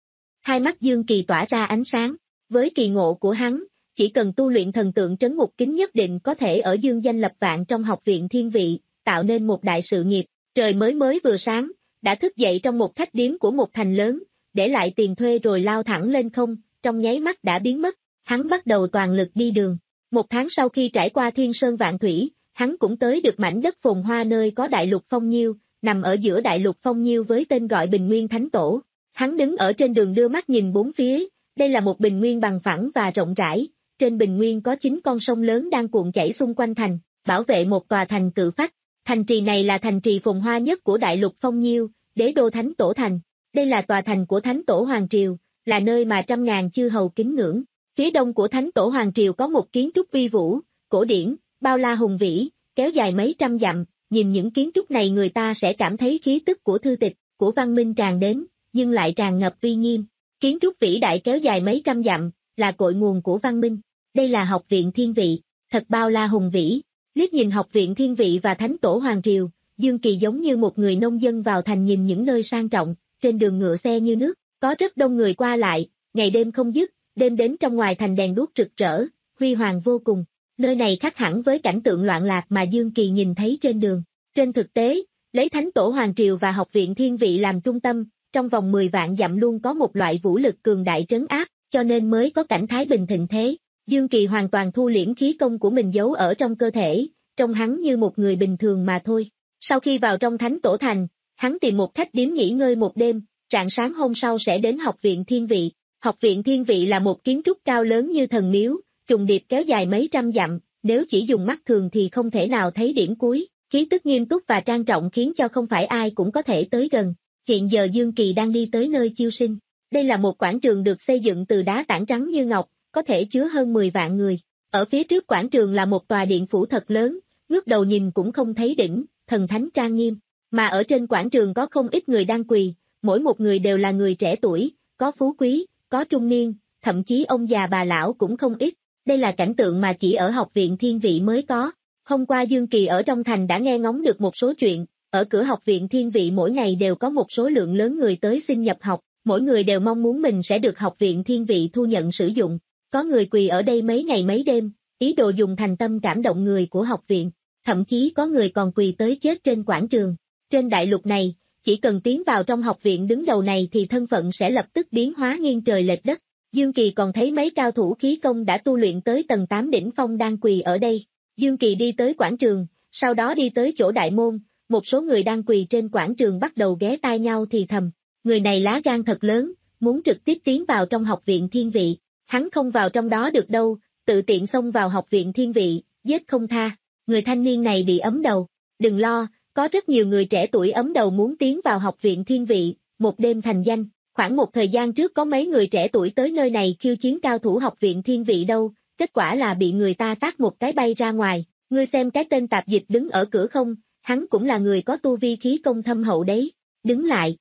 Hai mắt Dương Kỳ tỏa ra ánh sáng, với kỳ ngộ của hắn, chỉ cần tu luyện thần tượng trấn ngục kính nhất định có thể ở dương danh lập vạn trong học viện thiên vị, tạo nên một đại sự nghiệp. Trời mới mới vừa sáng, đã thức dậy trong một khách điếm của một thành lớn, để lại tiền thuê rồi lao thẳng lên không, trong nháy mắt đã biến mất, hắn bắt đầu toàn lực đi đường. Một tháng sau khi trải qua thiên sơn vạn thủy, hắn cũng tới được mảnh đất phồn hoa nơi có đại lục phong nhiêu, nằm ở giữa đại lục phong nhiêu với tên gọi Bình Nguyên Thánh Tổ. Hắn đứng ở trên đường đưa mắt nhìn bốn phía, đây là một bình nguyên bằng phẳng và rộng rãi, trên bình nguyên có chín con sông lớn đang cuộn chảy xung quanh thành, bảo vệ một tòa thành cự phách. Thành trì này là thành trì phồn hoa nhất của đại lục phong nhiêu, đế đô Thánh Tổ Thành. Đây là tòa thành của Thánh Tổ Hoàng Triều, là nơi mà trăm ngàn chư hầu kính ngưỡng. Phía đông của Thánh Tổ Hoàng Triều có một kiến trúc uy vũ, cổ điển, bao la hùng vĩ, kéo dài mấy trăm dặm, nhìn những kiến trúc này người ta sẽ cảm thấy khí tức của thư tịch, của văn minh tràn đến, nhưng lại tràn ngập uy nghiêm. Kiến trúc vĩ đại kéo dài mấy trăm dặm, là cội nguồn của văn minh. Đây là học viện thiên vị, thật bao la hùng vĩ. Liếc nhìn học viện thiên vị và Thánh Tổ Hoàng Triều, Dương Kỳ giống như một người nông dân vào thành nhìn những nơi sang trọng, trên đường ngựa xe như nước, có rất đông người qua lại, ngày đêm không dứt, đêm đến trong ngoài thành đèn đuốc rực rỡ, huy hoàng vô cùng. Nơi này khác hẳn với cảnh tượng loạn lạc mà Dương Kỳ nhìn thấy trên đường. Trên thực tế, lấy Thánh Tổ Hoàng Triều và học viện thiên vị làm trung tâm, trong vòng mười vạn dặm luôn có một loại vũ lực cường đại trấn áp, cho nên mới có cảnh thái bình thịnh thế. Dương Kỳ hoàn toàn thu liễm khí công của mình giấu ở trong cơ thể, trông hắn như một người bình thường mà thôi. Sau khi vào trong Thánh Tổ Thành, hắn tìm một khách điếm nghỉ ngơi một đêm, rạng sáng hôm sau sẽ đến học viện thiên vị. Học viện thiên vị là một kiến trúc cao lớn như thần miếu, trùng điệp kéo dài mấy trăm dặm, nếu chỉ dùng mắt thường thì không thể nào thấy điểm cuối, khí tức nghiêm túc và trang trọng khiến cho không phải ai cũng có thể tới gần. Hiện giờ Dương Kỳ đang đi tới nơi chiêu sinh. Đây là một quảng trường được xây dựng từ đá tảng trắng như ngọc, có thể chứa hơn mười vạn người. Ở phía trước quảng trường là một tòa điện phủ thật lớn, ngước đầu nhìn cũng không thấy đỉnh, thần thánh trang nghiêm. Mà ở trên quảng trường có không ít người đang quỳ, mỗi một người đều là người trẻ tuổi, có phú quý, có trung niên, thậm chí ông già bà lão cũng không ít. Đây là cảnh tượng mà chỉ ở học viện thiên vị mới có. Hôm qua Dương Kỳ ở trong thành đã nghe ngóng được một số chuyện, ở cửa học viện thiên vị mỗi ngày đều có một số lượng lớn người tới xin nhập học, mỗi người đều mong muốn mình sẽ được học viện thiên vị thu nhận sử dụng. Có người quỳ ở đây mấy ngày mấy đêm, ý đồ dùng thành tâm cảm động người của học viện, thậm chí có người còn quỳ tới chết trên quảng trường. Trên đại lục này, chỉ cần tiến vào trong học viện đứng đầu này thì thân phận sẽ lập tức biến hóa nghiêng trời lệch đất. Dương Kỳ còn thấy mấy cao thủ khí công đã tu luyện tới tầng tám đỉnh phong đang quỳ ở đây. Dương Kỳ đi tới quảng trường, sau đó đi tới chỗ đại môn, một số người đang quỳ trên quảng trường bắt đầu ghé tai nhau thì thầm. Người này lá gan thật lớn, muốn trực tiếp tiến vào trong học viện thiên vị. Hắn không vào trong đó được đâu, tự tiện xông vào học viện thiên vị, giết không tha. Người thanh niên này bị ấm đầu. Đừng lo, có rất nhiều người trẻ tuổi ấm đầu muốn tiến vào học viện thiên vị, một đêm thành danh. Khoảng một thời gian trước có mấy người trẻ tuổi tới nơi này khiêu chiến cao thủ học viện thiên vị đâu, kết quả là bị người ta tát một cái bay ra ngoài. Ngươi xem cái tên tạp dịch đứng ở cửa không, hắn cũng là người có tu vi khí công thâm hậu đấy. Đứng lại.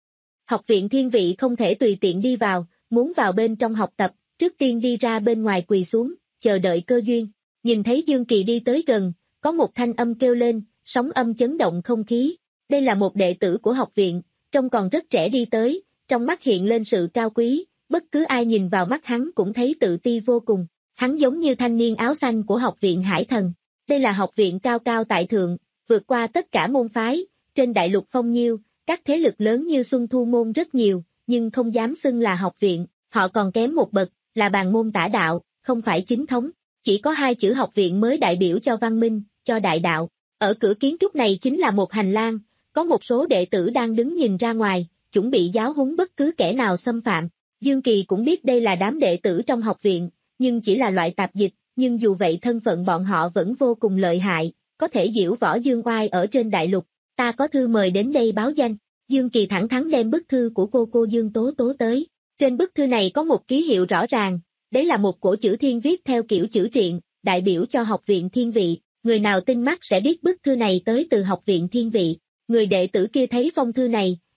Học viện thiên vị không thể tùy tiện đi vào, muốn vào bên trong học tập, trước tiên đi ra bên ngoài quỳ xuống, chờ đợi cơ duyên. Nhìn thấy Dương Kỳ đi tới gần, có một thanh âm kêu lên, sóng âm chấn động không khí. Đây là một đệ tử của học viện, trông còn rất trẻ đi tới, trong mắt hiện lên sự cao quý, bất cứ ai nhìn vào mắt hắn cũng thấy tự ti vô cùng. Hắn giống như thanh niên áo xanh của học viện Hải Thần. Đây là học viện cao cao tại thượng, vượt qua tất cả môn phái, trên đại lục phong nhiêu, các thế lực lớn như Xuân Thu Môn rất nhiều, nhưng không dám xưng là học viện, họ còn kém một bậc, là bàn môn tả đạo, không phải chính thống. Chỉ có hai chữ học viện mới đại biểu cho văn minh, cho đại đạo. Ở cửa kiến trúc này chính là một hành lang, có một số đệ tử đang đứng nhìn ra ngoài, chuẩn bị giáo huấn bất cứ kẻ nào xâm phạm. Dương Kỳ cũng biết đây là đám đệ tử trong học viện, nhưng chỉ là loại tạp dịch, nhưng dù vậy thân phận bọn họ vẫn vô cùng lợi hại, có thể diễu võ dương oai ở trên đại lục. Ta có thư mời đến đây báo danh. Dương Kỳ thẳng thắn đem bức thư của cô cô Dương Tố Tố tới. Trên bức thư này có một ký hiệu rõ ràng, đấy là một cổ chữ thiên viết theo kiểu chữ triện, đại biểu cho học viện thiên vị. Người nào tinh mắt sẽ biết bức thư này tới từ học viện thiên vị. Người đệ tử kia thấy phong thư này,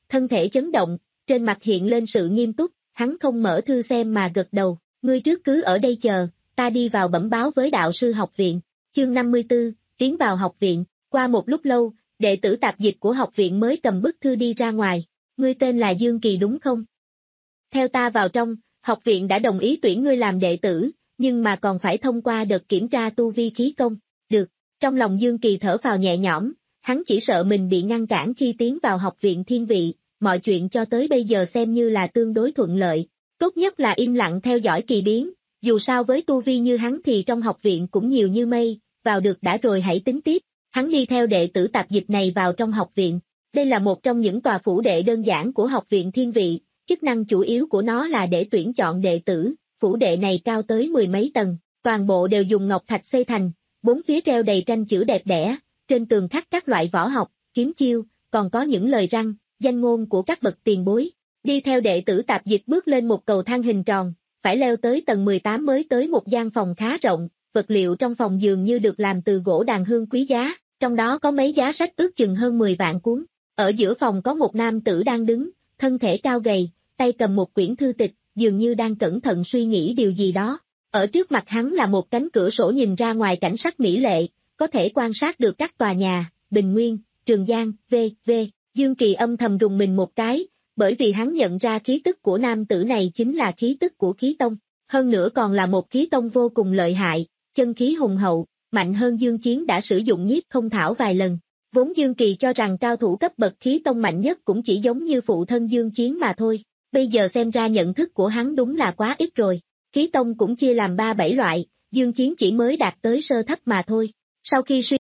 thân thể chấn động, trên mặt hiện lên sự nghiêm túc, hắn không mở thư xem mà gật đầu, ngươi trước cứ ở đây chờ, ta đi vào bẩm báo với đạo sư học viện. Chương năm mươi tư, tiến vào học viện, qua một lúc lâu, đệ tử tạp dịch của học viện mới cầm bức thư đi ra ngoài, ngươi tên là Dương Kỳ đúng không? Theo ta vào trong, học viện đã đồng ý tuyển ngươi làm đệ tử, nhưng mà còn phải thông qua đợt kiểm tra tu vi khí công, được, trong lòng Dương Kỳ thở phào nhẹ nhõm, hắn chỉ sợ mình bị ngăn cản khi tiến vào học viện thiên vị, mọi chuyện cho tới bây giờ xem như là tương đối thuận lợi, tốt nhất là im lặng theo dõi kỳ biến, dù sao với tu vi như hắn thì trong học viện cũng nhiều như mây, vào được đã rồi hãy tính tiếp, hắn đi theo đệ tử tạp dịch này vào trong học viện, đây là một trong những tòa phủ đệ đơn giản của học viện thiên vị, chức năng chủ yếu của nó là để tuyển chọn đệ tử, phủ đệ này cao tới mười mấy tầng, toàn bộ đều dùng ngọc thạch xây thành, bốn phía treo đầy tranh chữ đẹp đẽ, trên tường khắc các loại võ học, kiếm chiêu, còn có những lời răn, danh ngôn của các bậc tiền bối. Đi theo đệ tử tạp dịch bước lên một cầu thang hình tròn, phải leo tới tầng mười tám mới tới một gian phòng khá rộng, vật liệu trong phòng dường như được làm từ gỗ đàn hương quý giá, trong đó có mấy giá sách ước chừng hơn mười vạn cuốn. Ở giữa phòng có một nam tử đang đứng, thân thể cao gầy, tay cầm một quyển thư tịch, dường như đang cẩn thận suy nghĩ điều gì đó. Ở trước mặt hắn là một cánh cửa sổ nhìn ra ngoài cảnh sắc mỹ lệ, có thể quan sát được các tòa nhà, Bình Nguyên, Trường Giang, vân vân. Dương Kỳ âm thầm rùng mình một cái, bởi vì hắn nhận ra khí tức của nam tử này chính là khí tức của khí tông, hơn nữa còn là một khí tông vô cùng lợi hại, chân khí hùng hậu, mạnh hơn Dương Chiến đã sử dụng nhiếp không thảo vài lần. Vốn Dương Kỳ cho rằng cao thủ cấp bậc khí tông mạnh nhất cũng chỉ giống như phụ thân Dương Chiến mà thôi, bây giờ xem ra nhận thức của hắn đúng là quá ít rồi. Khí tông cũng chia làm ba bảy loại, Dương Chiến chỉ mới đạt tới sơ thấp mà thôi. Sau khi suy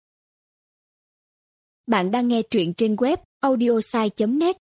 Bạn đang nghe truyện trên web audiosai chấm net.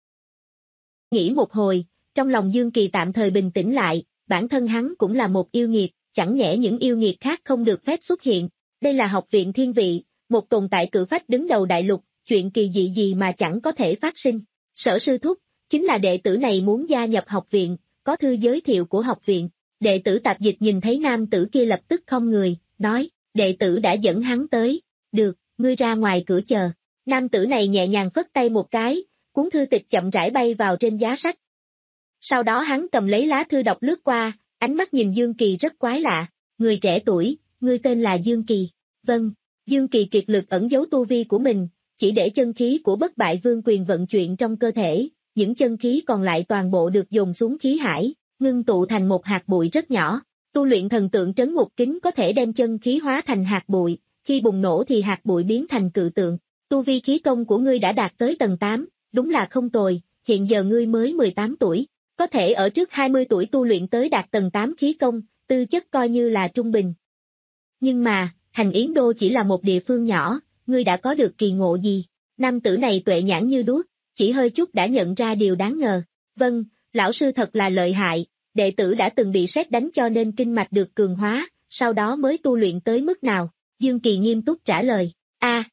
nghĩ một hồi, trong lòng Dương Kỳ tạm thời bình tĩnh lại, bản thân hắn cũng là một yêu nghiệt, chẳng nhẽ những yêu nghiệt khác không được phép xuất hiện. Đây là học viện thiên vị, một tồn tại cự phách đứng đầu đại lục, chuyện kỳ dị gì mà chẳng có thể phát sinh. Sở sư thúc, chính là đệ tử này muốn gia nhập học viện, có thư giới thiệu của học viện. Đệ tử tạp dịch nhìn thấy nam tử kia lập tức không người, nói, đệ tử đã dẫn hắn tới, được, ngươi ra ngoài cửa chờ. Nam tử này nhẹ nhàng phất tay một cái, cuốn thư tịch chậm rãi bay vào trên giá sách. Sau đó hắn cầm lấy lá thư đọc lướt qua, ánh mắt nhìn Dương Kỳ rất quái lạ, người trẻ tuổi, ngươi tên là Dương Kỳ, vâng, Dương Kỳ kiệt lực ẩn giấu tu vi của mình, chỉ để chân khí của bất bại vương quyền vận chuyển trong cơ thể, những chân khí còn lại toàn bộ được dồn xuống khí hải, ngưng tụ thành một hạt bụi rất nhỏ, tu luyện thần tượng trấn ngục kính có thể đem chân khí hóa thành hạt bụi, khi bùng nổ thì hạt bụi biến thành cự tượng, tu vi khí công của ngươi đã đạt tới tầng tám, đúng là không tồi, hiện giờ ngươi mới mười tám tuổi, có thể ở trước hai mươi tuổi tu luyện tới đạt tầng tám khí công, tư chất coi như là trung bình. Nhưng mà, Hành Yến Đô chỉ là một địa phương nhỏ, ngươi đã có được kỳ ngộ gì? Nam tử này tuệ nhãn như đuốc, chỉ hơi chút đã nhận ra điều đáng ngờ. Vâng, lão sư thật là lợi hại, đệ tử đã từng bị sét đánh cho nên kinh mạch được cường hóa, sau đó mới tu luyện tới mức nào? Dương Kỳ nghiêm túc trả lời, a, à,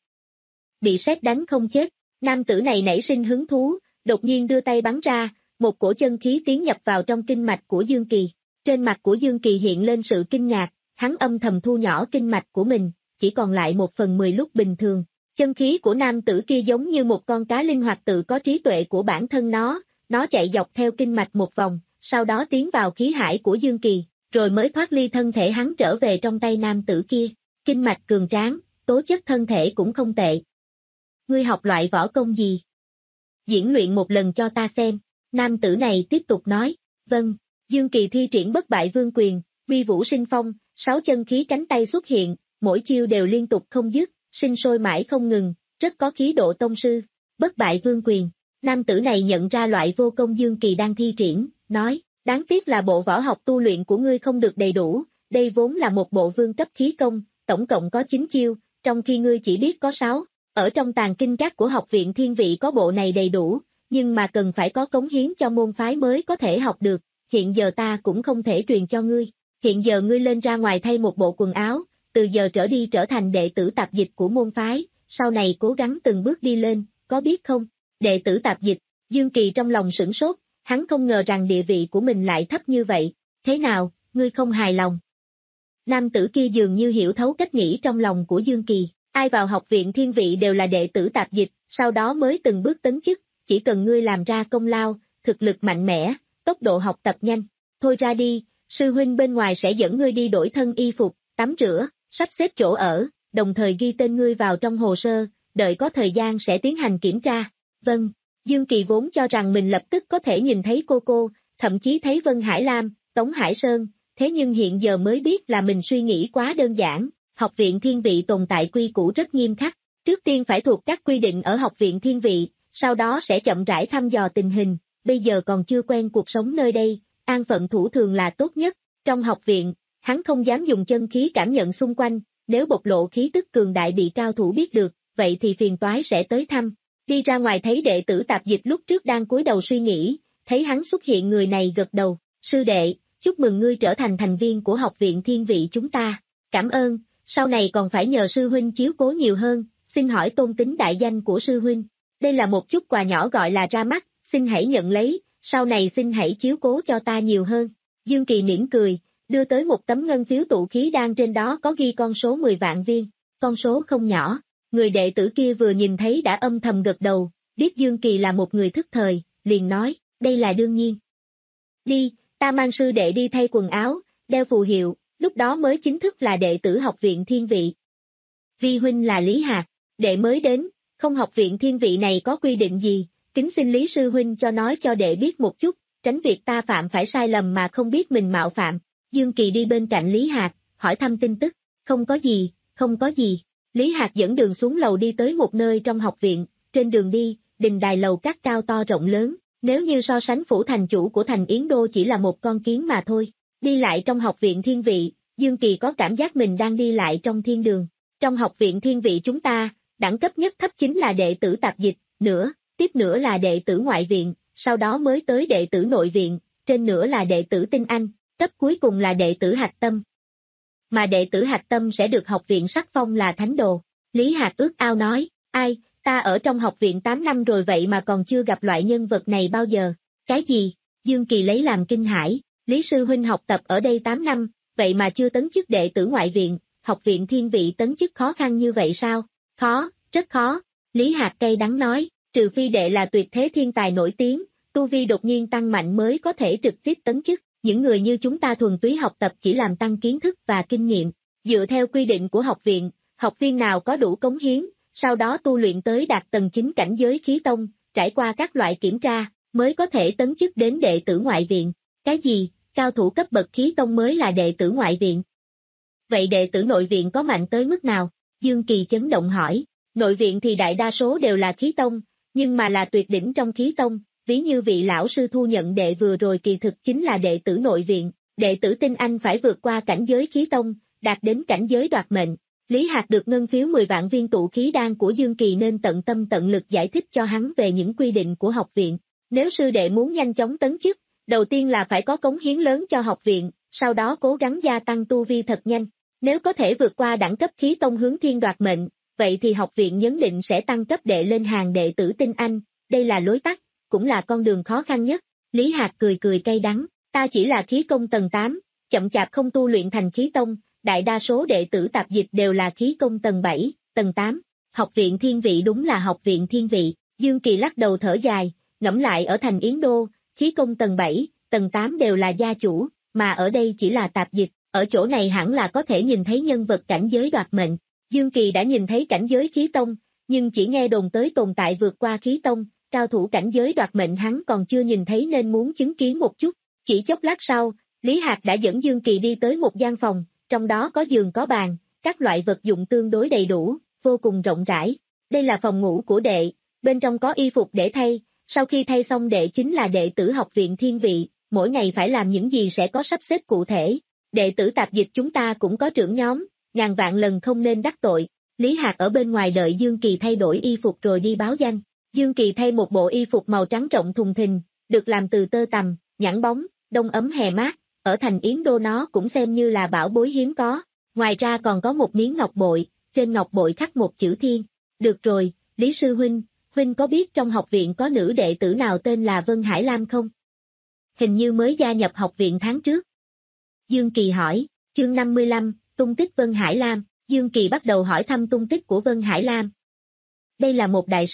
bị sét đánh không chết. Nam tử này nảy sinh hứng thú, đột nhiên đưa tay bắn ra, một cổ chân khí tiến nhập vào trong kinh mạch của Dương Kỳ. Trên mặt của Dương Kỳ hiện lên sự kinh ngạc, hắn âm thầm thu nhỏ kinh mạch của mình, chỉ còn lại một phần mười lúc bình thường. Chân khí của nam tử kia giống như một con cá linh hoạt tự có trí tuệ của bản thân nó, nó chạy dọc theo kinh mạch một vòng, sau đó tiến vào khí hải của Dương Kỳ, rồi mới thoát ly thân thể hắn trở về trong tay nam tử kia. Kinh mạch cường tráng, tố chất thân thể cũng không tệ. Ngươi học loại võ công gì? Diễn luyện một lần cho ta xem. Nam tử này tiếp tục nói, vâng. Dương Kỳ thi triển bất bại vương quyền, uy vũ sinh phong, sáu chân khí cánh tay xuất hiện, mỗi chiêu đều liên tục không dứt, sinh sôi mãi không ngừng, rất có khí độ tông sư. Bất bại vương quyền, nam tử này nhận ra loại vô công Dương Kỳ đang thi triển, nói, đáng tiếc là bộ võ học tu luyện của ngươi không được đầy đủ, đây vốn là một bộ vương cấp khí công, tổng cộng có chín chiêu, trong khi ngươi chỉ biết có sáu. Ở trong tàng kinh các của học viện thiên vị có bộ này đầy đủ, nhưng mà cần phải có cống hiến cho môn phái mới có thể học được, hiện giờ ta cũng không thể truyền cho ngươi, hiện giờ ngươi lên ra ngoài thay một bộ quần áo, từ giờ trở đi trở thành đệ tử tạp dịch của môn phái, sau này cố gắng từng bước đi lên, có biết không? Đệ tử tạp dịch, Dương Kỳ trong lòng sửng sốt, hắn không ngờ rằng địa vị của mình lại thấp như vậy, thế nào, ngươi không hài lòng? Nam tử kia dường như hiểu thấu cách nghĩ trong lòng của Dương Kỳ, ai vào học viện thiên vị đều là đệ tử tạp dịch, sau đó mới từng bước tấn chức, chỉ cần ngươi làm ra công lao, thực lực mạnh mẽ, tốc độ học tập nhanh. Thôi ra đi, sư huynh bên ngoài sẽ dẫn ngươi đi đổi thân y phục, tắm rửa, sắp xếp chỗ ở, đồng thời ghi tên ngươi vào trong hồ sơ, đợi có thời gian sẽ tiến hành kiểm tra. Vâng, Dương Kỳ vốn cho rằng mình lập tức có thể nhìn thấy cô cô, thậm chí thấy Vân Hải Lam, Tống Hải Sơn, thế nhưng hiện giờ mới biết là mình suy nghĩ quá đơn giản. Học viện Thiên Vị tồn tại quy củ rất nghiêm khắc, trước tiên phải thuộc các quy định ở Học viện Thiên Vị, sau đó sẽ chậm rãi thăm dò tình hình, bây giờ còn chưa quen cuộc sống nơi đây, an phận thủ thường là tốt nhất. Trong học viện, hắn không dám dùng chân khí cảm nhận xung quanh, nếu bộc lộ khí tức cường đại bị cao thủ biết được, vậy thì phiền toái sẽ tới thăm. Đi ra ngoài thấy đệ tử Tạp Dịch lúc trước đang cúi đầu suy nghĩ, thấy hắn xuất hiện người này gật đầu, sư đệ, chúc mừng ngươi trở thành thành viên của Học viện Thiên Vị chúng ta, cảm ơn, sau này còn phải nhờ sư huynh chiếu cố nhiều hơn, xin hỏi tôn tính đại danh của sư huynh. Đây là một chút quà nhỏ gọi là ra mắt, xin hãy nhận lấy, sau này xin hãy chiếu cố cho ta nhiều hơn. Dương Kỳ mỉm cười, đưa tới một tấm ngân phiếu tụ khí đan, trên đó có ghi con số mười vạn viên, con số không nhỏ. Người đệ tử kia vừa nhìn thấy đã âm thầm gật đầu, biết Dương Kỳ là một người thức thời, liền nói, đây là đương nhiên. Đi, ta mang sư đệ đi thay quần áo, đeo phù hiệu, lúc đó mới chính thức là đệ tử Học viện Thiên Vị. Vi huynh là Lý Hạc, đệ mới đến, không Học viện Thiên Vị này có quy định gì, kính xin Lý sư huynh cho nói cho đệ biết một chút, tránh việc ta phạm phải sai lầm mà không biết mình mạo phạm. Dương Kỳ đi bên cạnh Lý Hạc, hỏi thăm tin tức, không có gì, không có gì. Lý Hạc dẫn đường xuống lầu đi tới một nơi trong học viện, trên đường đi, đình đài lầu các cao to rộng lớn, nếu như so sánh phủ thành chủ của thành Yến Đô chỉ là một con kiến mà thôi. Đi lại trong Học viện Thiên Vị, Dương Kỳ có cảm giác mình đang đi lại trong thiên đường. Trong Học viện Thiên Vị chúng ta, đẳng cấp nhất thấp chính là đệ tử Tạp Dịch, nữa, tiếp nữa là đệ tử ngoại viện, sau đó mới tới đệ tử nội viện, trên nữa là đệ tử tinh anh, cấp cuối cùng là đệ tử hạch tâm. Mà đệ tử hạch tâm sẽ được học viện sắc phong là thánh đồ. Lý Hạc ước ao nói, ai, ta ở trong học viện tám năm rồi vậy mà còn chưa gặp loại nhân vật này bao giờ. Cái gì? Dương Kỳ lấy làm kinh hãi, Lý sư huynh học tập ở đây tám năm, vậy mà chưa tấn chức đệ tử ngoại viện, Học viện Thiên Vị tấn chức khó khăn như vậy sao? Khó, rất khó. Lý Hạc cay đắng nói, trừ phi đệ là tuyệt thế thiên tài nổi tiếng, tu vi đột nhiên tăng mạnh mới có thể trực tiếp tấn chức. Những người như chúng ta thuần túy học tập chỉ làm tăng kiến thức và kinh nghiệm. Dựa theo quy định của học viện, học viên nào có đủ cống hiến, sau đó tu luyện tới đạt tầng chín cảnh giới khí tông, trải qua các loại kiểm tra, mới có thể tấn chức đến đệ tử ngoại viện. Cái gì? Cao thủ cấp bậc khí tông mới là đệ tử ngoại viện? Vậy đệ tử nội viện có mạnh tới mức nào? Dương Kỳ chấn động hỏi. Nội viện thì đại đa số đều là khí tông, nhưng mà là tuyệt đỉnh trong khí tông. Ví như vị lão sư thu nhận đệ vừa rồi kỳ thực chính là đệ tử nội viện, đệ tử tinh anh phải vượt qua cảnh giới khí tông, đạt đến cảnh giới đoạt mệnh. Lý Hạc được ngân phiếu mười vạn viên tụ khí đan của Dương Kỳ nên tận tâm tận lực giải thích cho hắn về những quy định của học viện. Nếu sư đệ muốn nhanh chóng tấn chức, đầu tiên là phải có cống hiến lớn cho học viện, sau đó cố gắng gia tăng tu vi thật nhanh. Nếu có thể vượt qua đẳng cấp khí tông hướng thiên đoạt mệnh, vậy thì học viện nhấn định sẽ tăng cấp đệ lên hàng đệ tử tinh anh, đây là lối tắt, cũng là con đường khó khăn nhất. Lý Hạc cười cười cay đắng, ta chỉ là khí công tầng tám, chậm chạp không tu luyện thành khí tông, đại đa số đệ tử Tạp Dịch đều là khí công tầng bảy, tầng tám. Học viện Thiên Vị đúng là Học viện Thiên Vị. Dương Kỳ lắc đầu thở dài, ngẫm lại ở thành Yến Đô, khí công tầng bảy, tầng tám đều là gia chủ, mà ở đây chỉ là Tạp Dịch, ở chỗ này hẳn là có thể nhìn thấy nhân vật cảnh giới đoạt mệnh. Dương Kỳ đã nhìn thấy cảnh giới khí tông, nhưng chỉ nghe đồn tới tồn tại vượt qua khí tông, cao thủ cảnh giới đoạt mệnh hắn còn chưa nhìn thấy nên muốn chứng kiến một chút. Chỉ chốc lát sau, Lý Hạc đã dẫn Dương Kỳ đi tới một gian phòng, trong đó có giường có bàn, các loại vật dụng tương đối đầy đủ, vô cùng rộng rãi. Đây là phòng ngủ của đệ, bên trong có y phục để thay, sau khi thay xong đệ chính là đệ tử Học viện Thiên Vị, mỗi ngày phải làm những gì sẽ có sắp xếp cụ thể. Đệ tử Tạp Dịch chúng ta cũng có trưởng nhóm, ngàn vạn lần không nên đắc tội. Lý Hạc ở bên ngoài đợi Dương Kỳ thay đổi y phục rồi đi báo danh. Dương Kỳ thay một bộ y phục màu trắng rộng thùng thình, được làm từ tơ tằm, nhẵn bóng, đông ấm hè mát, ở thành Yến Đô nó cũng xem như là bảo bối hiếm có. Ngoài ra còn có một miếng ngọc bội, trên ngọc bội khắc một chữ Thiên. Được rồi, Lý Sư Huynh, Huynh có biết trong học viện có nữ đệ tử nào tên là Vân Hải Lam không? Hình như mới gia nhập học viện tháng trước. Dương Kỳ hỏi, chương năm mươi lăm, tung tích Vân Hải Lam, Dương Kỳ bắt đầu hỏi thăm tung tích của Vân Hải Lam. Đây là một đại sự,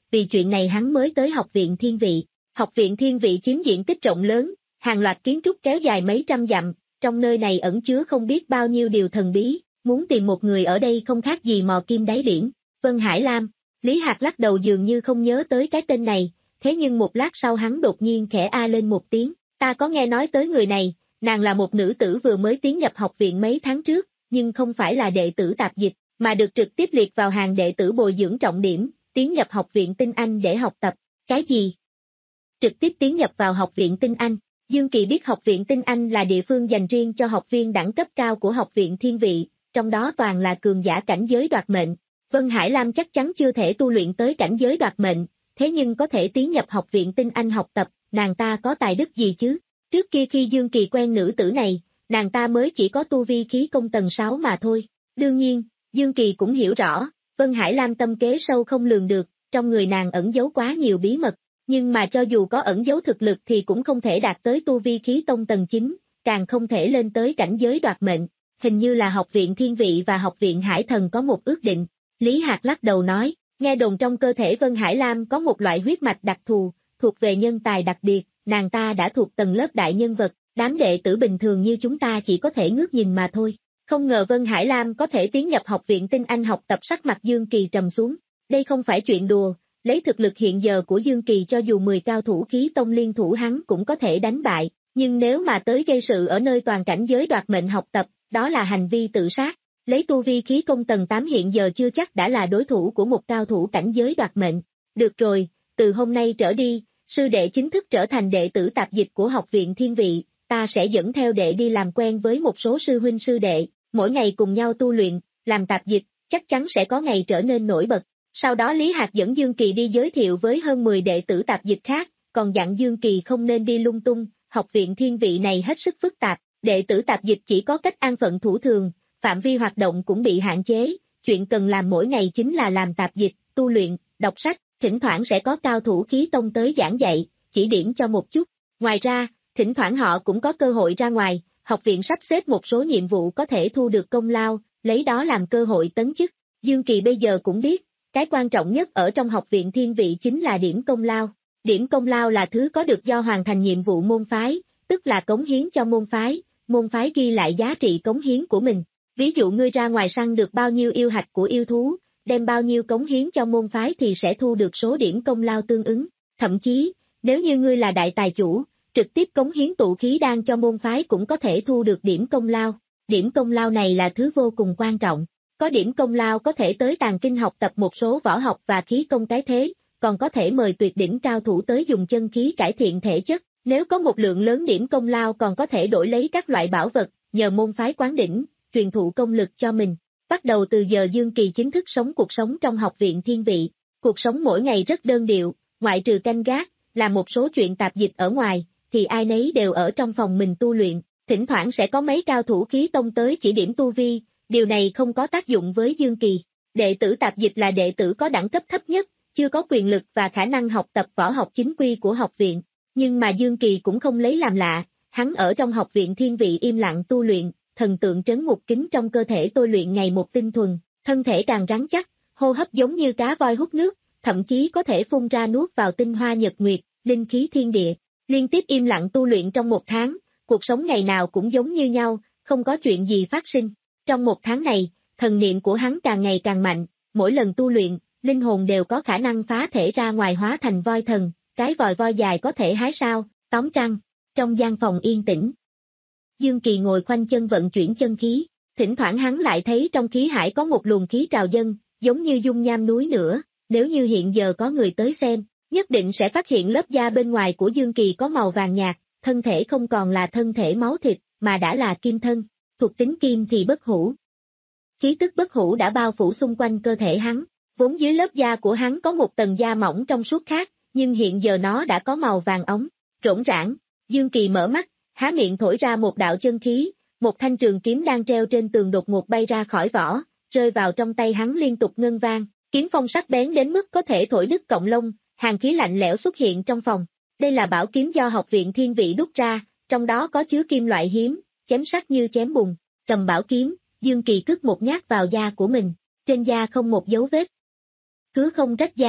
vì chuyện này hắn mới tới học viện Thiên Vị. Học viện Thiên Vị chiếm diện tích rộng lớn, hàng loạt kiến trúc kéo dài mấy trăm dặm, trong nơi này ẩn chứa không biết bao nhiêu điều thần bí, muốn tìm một người ở đây không khác gì mò kim đáy biển. Vân Hải Lam, Lý Hạc lắc đầu dường như không nhớ tới cái tên này, thế nhưng một lát sau hắn đột nhiên khẽ a lên một tiếng, ta có nghe nói tới người này, nàng là một nữ tử vừa mới tiến nhập học viện mấy tháng trước, nhưng không phải là đệ tử tạp dịch, mà được trực tiếp liệt vào hàng đệ tử bồi dưỡng trọng điểm, tiến nhập học viện Tinh Anh để học tập. Cái gì? Trực tiếp tiến nhập vào học viện Tinh Anh? Dương Kỳ biết học viện Tinh Anh là địa phương dành riêng cho học viên đẳng cấp cao của học viện Thiên Vị, trong đó toàn là cường giả cảnh giới đoạt mệnh. Vân Hải Lam chắc chắn chưa thể tu luyện tới cảnh giới đoạt mệnh, thế nhưng có thể tiến nhập học viện Tinh Anh học tập, nàng ta có tài đức gì chứ? Trước kia khi Dương Kỳ quen nữ tử này, nàng ta mới chỉ có tu vi khí công tầng sáu mà thôi. Đương nhiên, Dương Kỳ cũng hiểu rõ, Vân Hải Lam tâm kế sâu không lường được, trong người nàng ẩn giấu quá nhiều bí mật, nhưng mà cho dù có ẩn giấu thực lực thì cũng không thể đạt tới tu vi khí tông tầng chín, càng không thể lên tới cảnh giới đoạt mệnh. Hình như là học viện Thiên Vị và học viện Hải Thần có một ước định. Lý Hạc lắc đầu nói, nghe đồn trong cơ thể Vân Hải Lam có một loại huyết mạch đặc thù, thuộc về nhân tài đặc biệt, nàng ta đã thuộc tầng lớp đại nhân vật, đám đệ tử bình thường như chúng ta chỉ có thể ngước nhìn mà thôi. Không ngờ Vân Hải Lam có thể tiến nhập học viện Tinh Anh học tập. Sắc mặt Dương Kỳ trầm xuống, đây không phải chuyện đùa, lấy thực lực hiện giờ của Dương Kỳ cho dù mười cao thủ khí tông liên thủ hắn cũng có thể đánh bại, nhưng nếu mà tới gây sự ở nơi toàn cảnh giới đoạt mệnh học tập, đó là hành vi tự sát. Lấy tu vi khí công tầng tám hiện giờ chưa chắc đã là đối thủ của một cao thủ cảnh giới đoạt mệnh. Được rồi, từ hôm nay trở đi, sư đệ chính thức trở thành đệ tử tạp dịch của học viện Thiên Vị, ta sẽ dẫn theo đệ đi làm quen với một số sư huynh sư đệ, mỗi ngày cùng nhau tu luyện, làm tạp dịch, chắc chắn sẽ có ngày trở nên nổi bật. Sau đó Lý Hạc dẫn Dương Kỳ đi giới thiệu với hơn mười đệ tử tạp dịch khác, còn dặn Dương Kỳ không nên đi lung tung, học viện Thiên Vị này hết sức phức tạp, đệ tử tạp dịch chỉ có cách an phận thủ thường, phạm vi hoạt động cũng bị hạn chế, chuyện cần làm mỗi ngày chính là làm tạp dịch, tu luyện, đọc sách, thỉnh thoảng sẽ có cao thủ khí tông tới giảng dạy, chỉ điểm cho một chút. Ngoài ra, thỉnh thoảng họ cũng có cơ hội ra ngoài, học viện sắp xếp một số nhiệm vụ có thể thu được công lao, lấy đó làm cơ hội tấn chức. Dương Kỳ bây giờ cũng biết, cái quan trọng nhất ở trong học viện Thiên Vị chính là điểm công lao. Điểm công lao là thứ có được do hoàn thành nhiệm vụ môn phái, tức là cống hiến cho môn phái, môn phái ghi lại giá trị cống hiến của mình. Ví dụ ngươi ra ngoài săn được bao nhiêu yêu hạch của yêu thú, đem bao nhiêu cống hiến cho môn phái thì sẽ thu được số điểm công lao tương ứng. Thậm chí, nếu như ngươi là đại tài chủ, trực tiếp cống hiến tụ khí đan cho môn phái cũng có thể thu được điểm công lao. Điểm công lao này là thứ vô cùng quan trọng. Có điểm công lao có thể tới tàng kinh học tập một số võ học và khí công cái thế, còn có thể mời tuyệt đỉnh cao thủ tới dùng chân khí cải thiện thể chất. Nếu có một lượng lớn điểm công lao còn có thể đổi lấy các loại bảo vật, nhờ môn phái quán đỉnh, truyền thụ công lực cho mình. Bắt đầu từ giờ Dương Kỳ chính thức sống cuộc sống trong học viện Thiên Vị. Cuộc sống mỗi ngày rất đơn điệu, ngoại trừ canh gác, làm một số chuyện tạp dịch ở ngoài, thì ai nấy đều ở trong phòng mình tu luyện. Thỉnh thoảng sẽ có mấy cao thủ khí tông tới chỉ điểm tu vi, điều này không có tác dụng với Dương Kỳ. Đệ tử tạp dịch là đệ tử có đẳng cấp thấp nhất, chưa có quyền lực và khả năng học tập võ học chính quy của học viện. Nhưng mà Dương Kỳ cũng không lấy làm lạ, hắn ở trong học viện Thiên Vị im lặng tu luyện, thần tượng trấn ngục kính trong cơ thể tôi luyện ngày một tinh thuần, thân thể càng rắn chắc, hô hấp giống như cá voi hút nước, thậm chí có thể phun ra nuốt vào tinh hoa nhật nguyệt, linh khí thiên địa. Liên tiếp im lặng tu luyện trong một tháng, cuộc sống ngày nào cũng giống như nhau, không có chuyện gì phát sinh. Trong một tháng này, thần niệm của hắn càng ngày càng mạnh, mỗi lần tu luyện, linh hồn đều có khả năng phá thể ra ngoài hóa thành voi thần, cái vòi voi dài có thể hái sao, tóm trăng. Trong gian phòng yên tĩnh, Dương Kỳ ngồi khoanh chân vận chuyển chân khí, thỉnh thoảng hắn lại thấy trong khí hải có một luồng khí trào dâng, giống như dung nham núi nữa, nếu như hiện giờ có người tới xem, nhất định sẽ phát hiện lớp da bên ngoài của Dương Kỳ có màu vàng nhạt, thân thể không còn là thân thể máu thịt, mà đã là kim thân, thuộc tính kim thì bất hủ. Khí tức bất hủ đã bao phủ xung quanh cơ thể hắn, vốn dưới lớp da của hắn có một tầng da mỏng trong suốt khác, nhưng hiện giờ nó đã có màu vàng óng, rỗng rãng. Dương Kỳ mở mắt, há miệng thổi ra một đạo chân khí, một thanh trường kiếm đang treo trên tường đột ngột bay ra khỏi vỏ, rơi vào trong tay hắn liên tục ngân vang, kiếm phong sắc bén đến mức có thể thổi đứt cọng lông, hàn khí lạnh lẽo xuất hiện trong phòng. Đây là bảo kiếm do học viện Thiên Vị đúc ra, trong đó có chứa kim loại hiếm, chém sắc như chém bùn. Cầm bảo kiếm, Dương Kỳ cất một nhát vào da của mình, trên da không một dấu vết. Cứ không rách da,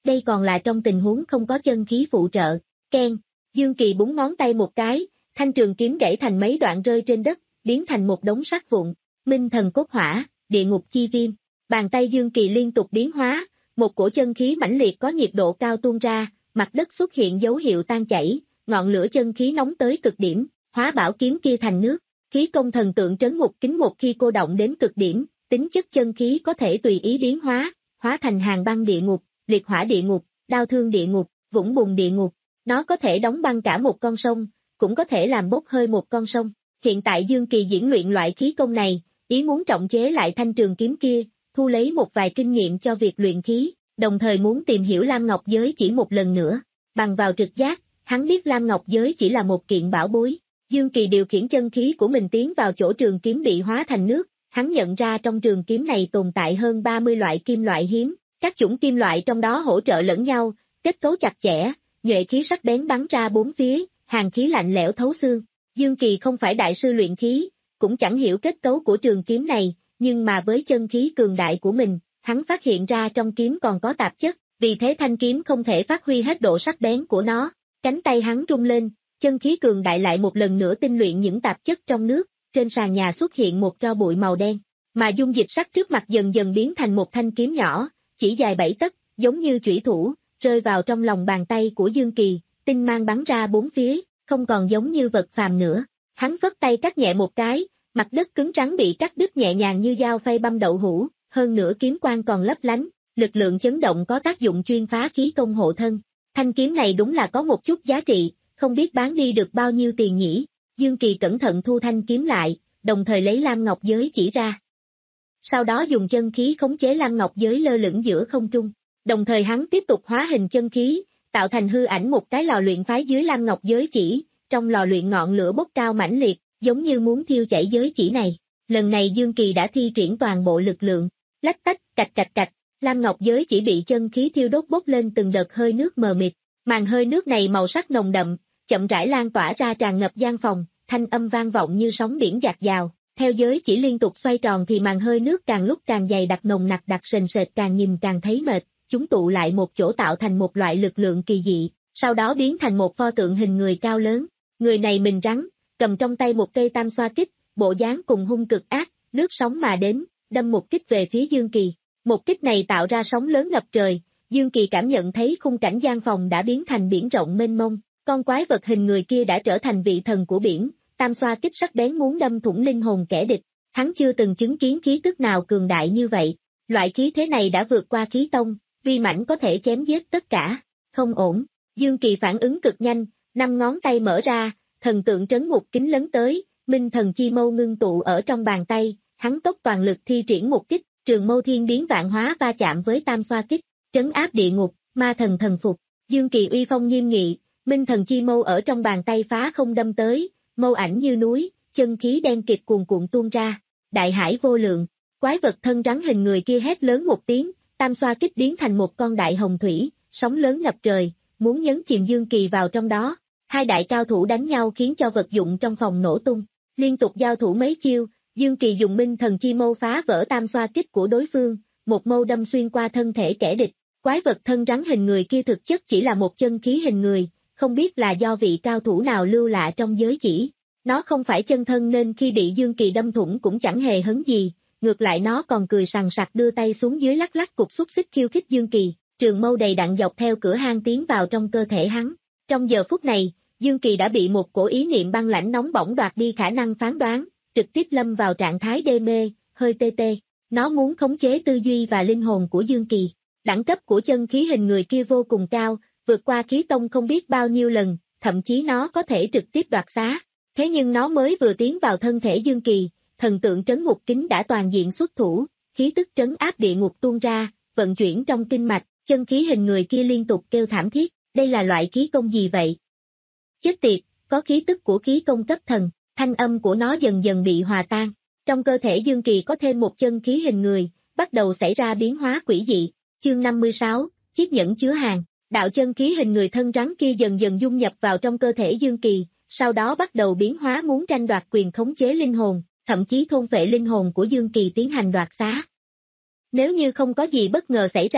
đây còn là trong tình huống không có chân khí phụ trợ. Keng, Dương Kỳ búng ngón tay một cái, thanh trường kiếm gãy thành mấy đoạn rơi trên đất, biến thành một đống sắt vụn. Minh thần cốt hỏa, địa ngục chi viêm. Bàn tay Dương Kỳ liên tục biến hóa, một cổ chân khí mãnh liệt có nhiệt độ cao tuôn ra, mặt đất xuất hiện dấu hiệu tan chảy, ngọn lửa chân khí nóng tới cực điểm, hóa bảo kiếm kia thành nước. Khí công thần tượng trấn ngục kính một khi cô động đến cực điểm, tính chất chân khí có thể tùy ý biến hóa, hóa thành hàng băng địa ngục, liệt hỏa địa ngục, đao thương địa ngục, vũng bùn địa ngục. Nó có thể đóng băng cả một con sông, cũng có thể làm bốc hơi một con sông. Hiện tại Dương Kỳ diễn luyện loại khí công này, ý muốn trọng chế lại thanh trường kiếm kia, thu lấy một vài kinh nghiệm cho việc luyện khí, đồng thời muốn tìm hiểu Lam Ngọc Giới chỉ một lần nữa. Bằng vào trực giác, hắn biết Lam Ngọc Giới chỉ là một kiện bảo bối. Dương Kỳ điều khiển chân khí của mình tiến vào chỗ trường kiếm bị hóa thành nước, hắn nhận ra trong trường kiếm này tồn tại hơn ba mươi loại kim loại hiếm, các chủng kim loại trong đó hỗ trợ lẫn nhau, kết cấu chặt chẽ, nhuệ khí sắc bén bắn ra bốn phía, hàn khí lạnh lẽo thấu xương. Dương Kỳ không phải đại sư luyện khí, cũng chẳng hiểu kết cấu của trường kiếm này, nhưng mà với chân khí cường đại của mình, hắn phát hiện ra trong kiếm còn có tạp chất, vì thế thanh kiếm không thể phát huy hết độ sắc bén của nó. Cánh tay hắn rung lên, chân khí cường đại lại một lần nữa tinh luyện những tạp chất trong nước, trên sàn nhà xuất hiện một tro bụi màu đen, mà dung dịch sắc trước mặt dần dần biến thành một thanh kiếm nhỏ, chỉ dài bảy tấc, giống như chủy thủ, rơi vào trong lòng bàn tay của Dương Kỳ, tinh mang bắn ra bốn phía, không còn giống như vật phàm nữa. Hắn phất tay cắt nhẹ một cái, mặt đất cứng rắn bị cắt đứt nhẹ nhàng như dao phay băm đậu hũ, hơn nữa kiếm quang còn lấp lánh, lực lượng chấn động có tác dụng chuyên phá khí công hộ thân. Thanh kiếm này đúng là có một chút giá trị, không biết bán đi được bao nhiêu tiền nhỉ. Dương Kỳ cẩn thận thu thanh kiếm lại, đồng thời lấy Lam Ngọc Giới chỉ ra. Sau đó dùng chân khí khống chế Lam Ngọc Giới lơ lửng giữa không trung, đồng thời hắn tiếp tục hóa hình chân khí, tạo thành hư ảnh một cái lò luyện phái dưới Lam Ngọc Giới chỉ, trong lò luyện ngọn lửa bốc cao mãnh liệt, giống như muốn thiêu chảy giới chỉ này. Lần này Dương Kỳ đã thi triển toàn bộ lực lượng, lách tách, cạch cạch cạch, Lam Ngọc Giới chỉ bị chân khí thiêu đốt bốc lên từng đợt hơi nước mờ mịt, màn hơi nước này màu sắc nồng đậm, chậm rãi lan tỏa ra tràn ngập gian phòng, thanh âm vang vọng như sóng biển dạt dào. Theo giới chỉ liên tục xoay tròn thì màn hơi nước càng lúc càng dày đặc nồng nặc đặc sền sệt, càng nhìn càng thấy mệt, chúng tụ lại một chỗ tạo thành một loại lực lượng kỳ dị, sau đó biến thành một pho tượng hình người cao lớn. Người này mình rắn, cầm trong tay một cây tam xoa kích, bộ dáng cùng hung cực ác, lướt sóng mà đến, đâm một kích về phía Dương Kỳ. Một kích này tạo ra sóng lớn ngập trời, Dương Kỳ cảm nhận thấy khung cảnh gian phòng đã biến thành biển rộng mênh mông, con quái vật hình người kia đã trở thành vị thần của biển, tam xoa kích sắc bén muốn đâm thủng linh hồn kẻ địch. Hắn chưa từng chứng kiến khí tức nào cường đại như vậy, loại khí thế này đã vượt qua khí tông, uy mãnh có thể chém giết tất cả. Không ổn, Dương Kỳ phản ứng cực nhanh, năm ngón tay mở ra, thần tượng trấn ngục kính lấn tới, minh thần chi mâu ngưng tụ ở trong bàn tay, hắn tốc toàn lực thi triển một kích, trường mâu thiên biến vạn hóa va chạm với tam xoa kích, trấn áp địa ngục, ma thần thần phục. Dương Kỳ uy phong nghiêm nghị, minh thần chi mâu ở trong bàn tay phá không đâm tới, mâu ảnh như núi, chân khí đen kịt cuồn cuộn tuôn ra, đại hải vô lượng. Quái vật thân rắn hình người kia hét lớn một tiếng, tam xoa kích biến thành một con đại hồng thủy, sóng lớn ngập trời, muốn nhấn chìm Dương Kỳ vào trong đó. Hai đại cao thủ đánh nhau khiến cho vật dụng trong phòng nổ tung, liên tục giao thủ mấy chiêu, Dương Kỳ dùng minh thần chi mâu phá vỡ tam xoa kích của đối phương, một mâu đâm xuyên qua thân thể kẻ địch. Quái vật thân rắn hình người kia thực chất chỉ là một chân khí hình người, không biết là do vị cao thủ nào lưu lạ trong giới chỉ. Nó không phải chân thân nên khi bị Dương Kỳ đâm thủng cũng chẳng hề hấn gì, ngược lại nó còn cười sằng sặc đưa tay xuống dưới lắc lắc cục xúc xích khiêu khích Dương Kỳ, trường mâu đầy đặn dọc theo cửa hang tiến vào trong cơ thể hắn. Trong giờ phút này, Dương Kỳ đã bị một cổ ý niệm băng lãnh nóng bỏng đoạt đi khả năng phán đoán, trực tiếp lâm vào trạng thái đê mê, hơi tê tê. Nó muốn khống chế tư duy và linh hồn của Dương Kỳ. Đẳng cấp của chân khí hình người kia vô cùng cao, vượt qua khí tông không biết bao nhiêu lần, thậm chí nó có thể trực tiếp đoạt xá. Thế nhưng nó mới vừa tiến vào thân thể Dương Kỳ, thần tượng trấn ngục kính đã toàn diện xuất thủ, khí tức trấn áp địa ngục tuôn ra, vận chuyển trong kinh mạch, chân khí hình người kia liên tục kêu thảm thiết, đây là loại khí công gì vậy? Chết tiệt, có khí tức của khí công cấp thần, thanh âm của nó dần dần bị hòa tan. Trong cơ thể Dương Kỳ có thêm một chân khí hình người, bắt đầu xảy ra biến hóa quỷ dị. Chương năm mươi sáu, chiếc nhẫn chứa hàng. Đạo chân khí hình người thân rắn kia dần dần dung nhập vào trong cơ thể Dương Kỳ, sau đó bắt đầu biến hóa muốn tranh đoạt quyền khống chế linh hồn, thậm chí thôn phệ linh hồn của Dương Kỳ tiến hành đoạt xá. Nếu như không có gì bất ngờ xảy ra,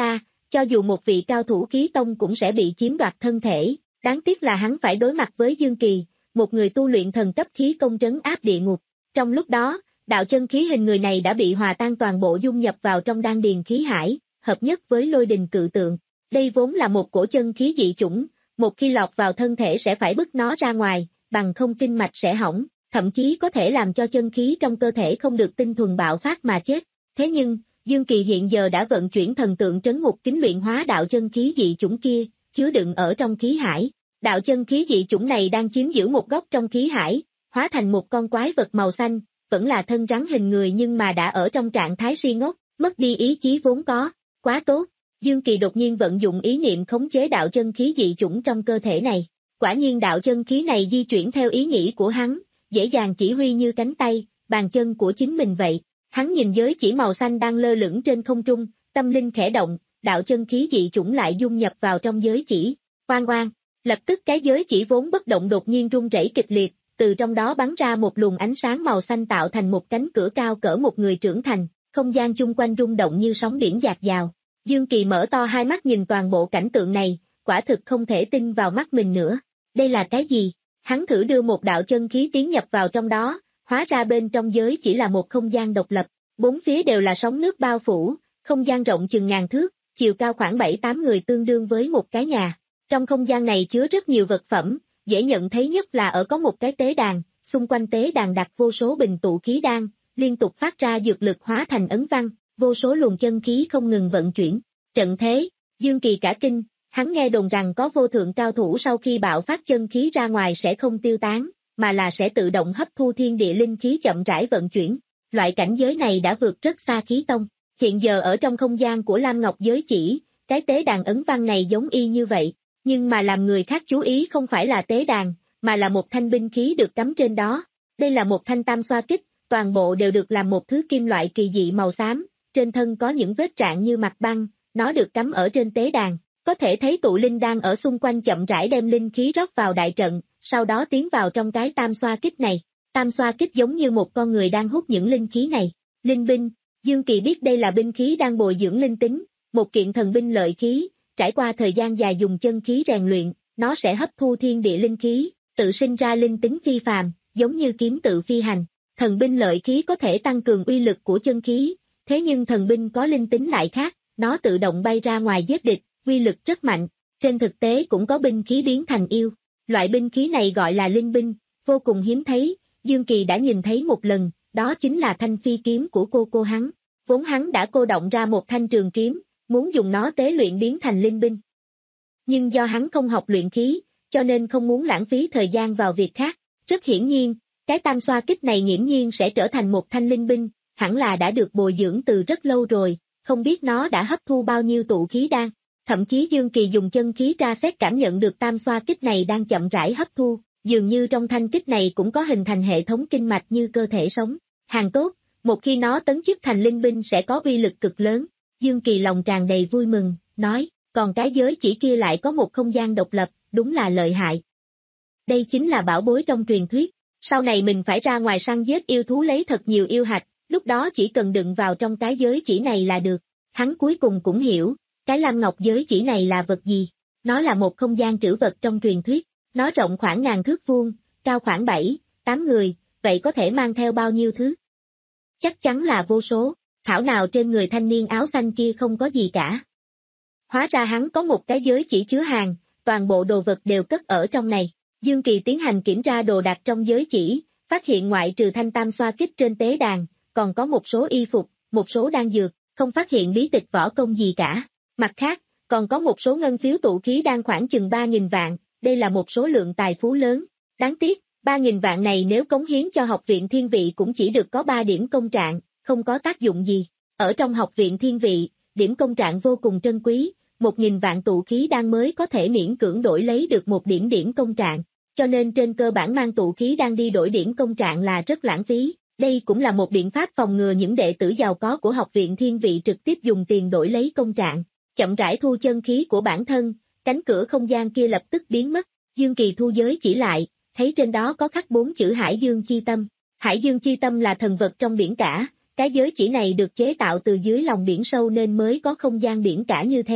cho dù một vị cao thủ khí tông cũng sẽ bị chiếm đoạt thân thể, đáng tiếc là hắn phải đối mặt với Dương Kỳ, một người tu luyện thần cấp khí công trấn áp địa ngục. Trong lúc đó, đạo chân khí hình người này đã bị hòa tan toàn bộ dung nhập vào trong đan điền khí hải, hợp nhất với lôi đình cự tượng. Đây vốn là một cổ chân khí dị chủng, một khi lọt vào thân thể sẽ phải bức nó ra ngoài, bằng không kinh mạch sẽ hỏng, thậm chí có thể làm cho chân khí trong cơ thể không được tinh thuần bạo phát mà chết. Thế nhưng, Dương Kỳ hiện giờ đã vận chuyển thần tượng trấn ngục kính luyện hóa đạo chân khí dị chủng kia, chứa đựng ở trong khí hải. Đạo chân khí dị chủng này đang chiếm giữ một góc trong khí hải, hóa thành một con quái vật màu xanh, vẫn là thân rắn hình người nhưng mà đã ở trong trạng thái si ngốc, mất đi ý chí vốn có. Quá tốt! Dương Kỳ đột nhiên vận dụng ý niệm khống chế đạo chân khí dị chủng trong cơ thể này. Quả nhiên đạo chân khí này di chuyển theo ý nghĩ của hắn, dễ dàng chỉ huy như cánh tay, bàn chân của chính mình vậy. Hắn nhìn giới chỉ màu xanh đang lơ lửng trên không trung, tâm linh khẽ động, đạo chân khí dị chủng lại dung nhập vào trong giới chỉ. Oan oan, lập tức cái giới chỉ vốn bất động đột nhiên rung rẩy kịch liệt, từ trong đó bắn ra một luồng ánh sáng màu xanh tạo thành một cánh cửa cao cỡ một người trưởng thành, không gian chung quanh rung động như sóng biển dạt dào. Dương Kỳ mở to hai mắt nhìn toàn bộ cảnh tượng này, quả thực không thể tin vào mắt mình nữa. Đây là cái gì? Hắn thử đưa một đạo chân khí tiến nhập vào trong đó, hóa ra bên trong giới chỉ là một không gian độc lập, bốn phía đều là sóng nước bao phủ, không gian rộng chừng ngàn thước, chiều cao khoảng bảy tám người tương đương với một cái nhà. Trong không gian này chứa rất nhiều vật phẩm, dễ nhận thấy nhất là ở có một cái tế đàn, xung quanh tế đàn đặt vô số bình tụ khí đan, liên tục phát ra dược lực hóa thành ấn văn, vô số luồng chân khí không ngừng vận chuyển. Trận thế, Dương Kỳ cả kinh, hắn nghe đồn rằng có vô thượng cao thủ sau khi bạo phát chân khí ra ngoài sẽ không tiêu tán, mà là sẽ tự động hấp thu thiên địa linh khí chậm rãi vận chuyển. Loại cảnh giới này đã vượt rất xa khí tông. Hiện giờ ở trong không gian của Lam Ngọc giới chỉ, cái tế đàn ấn văn này giống y như vậy, nhưng mà làm người khác chú ý không phải là tế đàn, mà là một thanh binh khí được cắm trên đó. Đây là một thanh tam xoa kích, toàn bộ đều được làm một thứ kim loại kỳ dị màu xám, trên thân có những vết rạn như mặt băng, nó được cắm ở trên tế đàn. Có thể thấy tụ linh đang ở xung quanh chậm rãi đem linh khí rót vào đại trận, sau đó tiến vào trong cái tam xoa kích này. Tam xoa kích giống như một con người đang hút những linh khí này. Linh binh, Dương Kỳ biết đây là binh khí đang bồi dưỡng linh tính, một kiện thần binh lợi khí, trải qua thời gian dài dùng chân khí rèn luyện, nó sẽ hấp thu thiên địa linh khí, tự sinh ra linh tính phi phàm, giống như kiếm tự phi hành. Thần binh lợi khí có thể tăng cường uy lực của chân khí, thế nhưng thần binh có linh tính lại khác, nó tự động bay ra ngoài giết địch, uy lực rất mạnh. Trên thực tế cũng có binh khí biến thành yêu, loại binh khí này gọi là linh binh, vô cùng hiếm thấy. Dương Kỳ đã nhìn thấy một lần, đó chính là thanh phi kiếm của cô cô hắn. Vốn hắn đã cô động ra một thanh trường kiếm, muốn dùng nó tế luyện biến thành linh binh. Nhưng do hắn không học luyện khí, cho nên không muốn lãng phí thời gian vào việc khác. Rất hiển nhiên, cái tam xoa kích này nghiễm nhiên sẽ trở thành một thanh linh binh, hẳn là đã được bồi dưỡng từ rất lâu rồi, không biết nó đã hấp thu bao nhiêu tụ khí đan. Thậm chí Dương Kỳ dùng chân khí tra xét cảm nhận được tam xoa kích này đang chậm rãi hấp thu. Dường như trong thanh kích này cũng có hình thành hệ thống kinh mạch như cơ thể sống. Hàng tốt, một khi nó tấn chức thành linh binh sẽ có uy lực cực lớn. Dương Kỳ lòng tràn đầy vui mừng, nói, còn cái giới chỉ kia lại có một không gian độc lập, đúng là lợi hại. Đây chính là bảo bối trong truyền thuyết. Sau này mình phải ra ngoài săn giết yêu thú lấy thật nhiều yêu hạch, lúc đó chỉ cần đựng vào trong cái giới chỉ này là được. Hắn cuối cùng cũng hiểu, cái Lam Ngọc giới chỉ này là vật gì. Nó là một không gian trữ vật trong truyền thuyết. Nó rộng khoảng ngàn thước vuông, cao khoảng bảy, tám người, vậy có thể mang theo bao nhiêu thứ? Chắc chắn là vô số, thảo nào trên người thanh niên áo xanh kia không có gì cả. Hóa ra hắn có một cái giới chỉ chứa hàng, toàn bộ đồ vật đều cất ở trong này. Dương Kỳ tiến hành kiểm tra đồ đạc trong giới chỉ, phát hiện ngoại trừ thanh tam xoa kích trên tế đàn, còn có một số y phục, một số đan dược, không phát hiện bí tịch võ công gì cả. Mặt khác, còn có một số ngân phiếu tụ khí đan khoảng chừng ba nghìn vạn. Đây là một số lượng tài phú lớn. Đáng tiếc, ba nghìn vạn này nếu cống hiến cho học viện thiên vị cũng chỉ được có ba điểm công trạng, không có tác dụng gì. Ở trong học viện thiên vị, điểm công trạng vô cùng trân quý, một nghìn vạn tụ khí đan mới có thể miễn cưỡng đổi lấy được một điểm điểm công trạng. Cho nên trên cơ bản mang tụ khí đan đi đổi điểm công trạng là rất lãng phí. Đây cũng là một biện pháp phòng ngừa những đệ tử giàu có của học viện thiên vị trực tiếp dùng tiền đổi lấy công trạng. Chậm rãi thu chân khí của bản thân. Cánh cửa không gian kia lập tức biến mất, Dương Kỳ thu giới chỉ lại, thấy trên đó có khắc bốn chữ Hải Dương Chi Tâm. Hải Dương Chi Tâm là thần vật trong biển cả, cái giới chỉ này được chế tạo từ dưới lòng biển sâu nên mới có không gian biển cả như thế.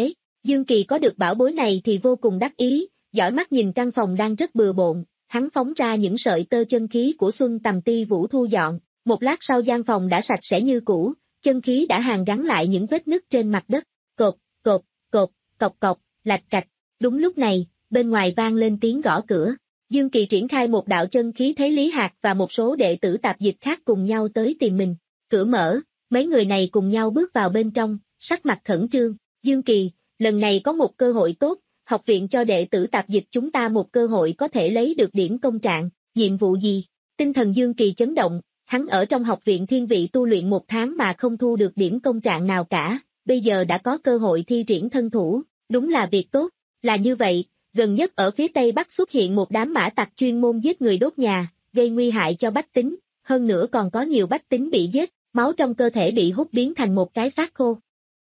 Dương Kỳ có được bảo bối này thì vô cùng đắc ý, dõi mắt nhìn căn phòng đang rất bừa bộn, hắn phóng ra những sợi tơ chân khí của Xuân Tầm Ti Vũ thu dọn, một lát sau gian phòng đã sạch sẽ như cũ, chân khí đã hàn gắn lại những vết nứt trên mặt đất, cột, cột, cột, cọc cọc, lạch cạch. Đúng lúc này, bên ngoài vang lên tiếng gõ cửa. Dương Kỳ triển khai một đạo chân khí thấy Lý Hạc và một số đệ tử tạp dịch khác cùng nhau tới tìm mình. Cửa mở, mấy người này cùng nhau bước vào bên trong, sắc mặt khẩn trương. Dương Kỳ, lần này có một cơ hội tốt, học viện cho đệ tử tạp dịch chúng ta một cơ hội có thể lấy được điểm công trạng. Nhiệm vụ gì? Tinh thần Dương Kỳ chấn động, hắn ở trong học viện thiên vị tu luyện một tháng mà không thu được điểm công trạng nào cả, bây giờ đã có cơ hội thi triển thân thủ, đúng là việc tốt. Là như vậy, gần nhất ở phía Tây Bắc xuất hiện một đám mã tặc chuyên môn giết người đốt nhà, gây nguy hại cho bách tính, hơn nữa còn có nhiều bách tính bị giết, máu trong cơ thể bị hút biến thành một cái xác khô.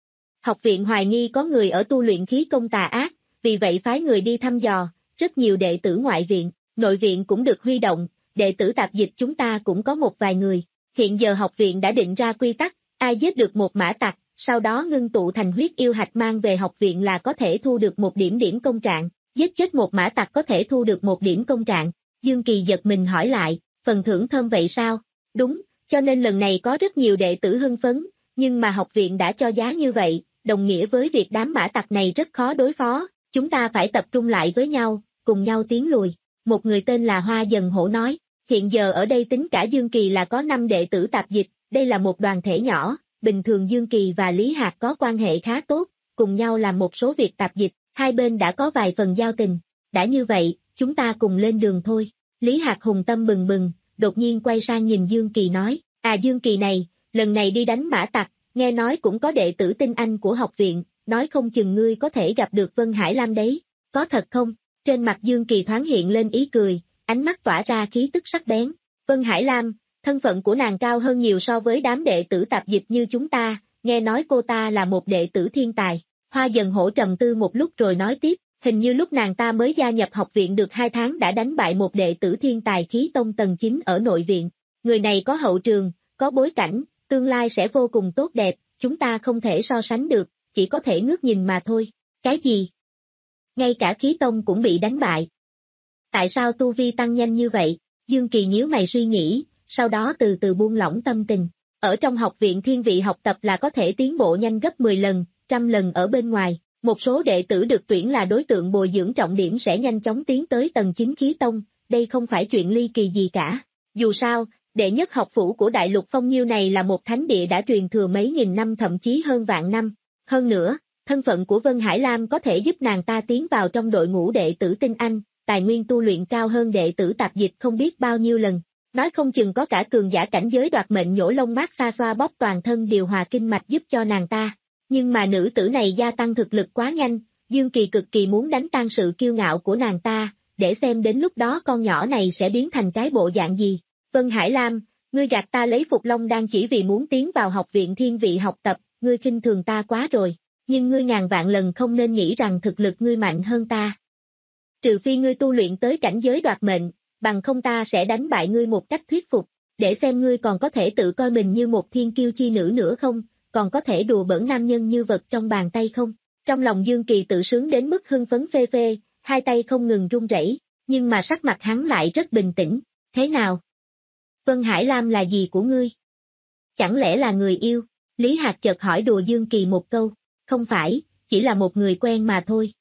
Học viện hoài nghi có người ở tu luyện khí công tà ác, vì vậy phái người đi thăm dò, rất nhiều đệ tử ngoại viện, nội viện cũng được huy động, đệ tử tạp dịch chúng ta cũng có một vài người. Hiện giờ học viện đã định ra quy tắc, ai giết được một mã tặc, sau đó ngưng tụ thành huyết yêu hạch mang về học viện là có thể thu được một điểm điểm công trạng, giết chết một mã tặc có thể thu được một điểm công trạng. Dương Kỳ giật mình hỏi lại, phần thưởng thơm vậy sao? Đúng, cho nên lần này có rất nhiều đệ tử hưng phấn, nhưng mà học viện đã cho giá như vậy, đồng nghĩa với việc đám mã tặc này rất khó đối phó, chúng ta phải tập trung lại với nhau, cùng nhau tiến lùi. Một người tên là Hoa Dần Hổ nói, hiện giờ ở đây tính cả Dương Kỳ là có năm đệ tử tạp dịch, đây là một đoàn thể nhỏ, bình thường Dương Kỳ và Lý Hạc có quan hệ khá tốt, cùng nhau làm một số việc tạp dịch, hai bên đã có vài phần giao tình. Đã như vậy, chúng ta cùng lên đường thôi. Lý Hạc hùng tâm bừng bừng, đột nhiên quay sang nhìn Dương Kỳ nói, à Dương Kỳ này, lần này đi đánh mã tặc, nghe nói cũng có đệ tử tinh anh của học viện, nói không chừng ngươi có thể gặp được Vân Hải Lam đấy, có thật không? Trên mặt Dương Kỳ thoáng hiện lên ý cười, ánh mắt tỏa ra khí tức sắc bén. Vân Hải Lam, thân phận của nàng cao hơn nhiều so với đám đệ tử tạp dịch như chúng ta, nghe nói cô ta là một đệ tử thiên tài. Hoa Dần Hổ trầm tư một lúc rồi nói tiếp, hình như lúc nàng ta mới gia nhập học viện được hai tháng đã đánh bại một đệ tử thiên tài khí tông tầng chín ở nội viện. Người này có hậu trường, có bối cảnh, tương lai sẽ vô cùng tốt đẹp, chúng ta không thể so sánh được, chỉ có thể ngước nhìn mà thôi. Cái gì? Ngay cả khí tông cũng bị đánh bại. Tại sao tu vi tăng nhanh như vậy? Dương Kỳ nhíu mày suy nghĩ, sau đó từ từ buông lỏng tâm tình. Ở trong học viện thiên vị học tập là có thể tiến bộ nhanh gấp mười lần, trăm lần ở bên ngoài. Một số đệ tử được tuyển là đối tượng bồi dưỡng trọng điểm sẽ nhanh chóng tiến tới tầng chín khí tông, đây không phải chuyện ly kỳ gì cả. Dù sao, đệ nhất học phủ của Đại Lục Phong Nhiêu này là một thánh địa đã truyền thừa mấy nghìn năm thậm chí hơn vạn năm. Hơn nữa, thân phận của Vân Hải Lam có thể giúp nàng ta tiến vào trong đội ngũ đệ tử tinh anh, tài nguyên tu luyện cao hơn đệ tử tạp dịch không biết bao nhiêu lần. Nói không chừng có cả cường giả cảnh giới đoạt mệnh nhổ lông mát xa xoa bóp toàn thân điều hòa kinh mạch giúp cho nàng ta. Nhưng mà nữ tử này gia tăng thực lực quá nhanh, Dương Kỳ cực kỳ muốn đánh tan sự kiêu ngạo của nàng ta, để xem đến lúc đó con nhỏ này sẽ biến thành cái bộ dạng gì. Vân Hải Lam, ngươi gạt ta lấy Phục Long Đan chỉ vì muốn tiến vào học viện thiên vị học tập, ngươi khinh thường ta quá rồi, nhưng ngươi ngàn vạn lần không nên nghĩ rằng thực lực ngươi mạnh hơn ta. Trừ phi ngươi tu luyện tới cảnh giới đoạt mệnh, bằng không ta sẽ đánh bại ngươi một cách thuyết phục, để xem ngươi còn có thể tự coi mình như một thiên kiêu chi nữ nữa không, còn có thể đùa bỡn nam nhân như vật trong bàn tay không. Trong lòng Dương Kỳ tự sướng đến mức hưng phấn phê phê, hai tay không ngừng run rẩy, nhưng mà sắc mặt hắn lại rất bình tĩnh. Thế nào? Vân Hải Lam là gì của ngươi? Chẳng lẽ là người yêu? Lý Hạc chợt hỏi đùa Dương Kỳ một câu. Không phải, chỉ là một người quen mà thôi.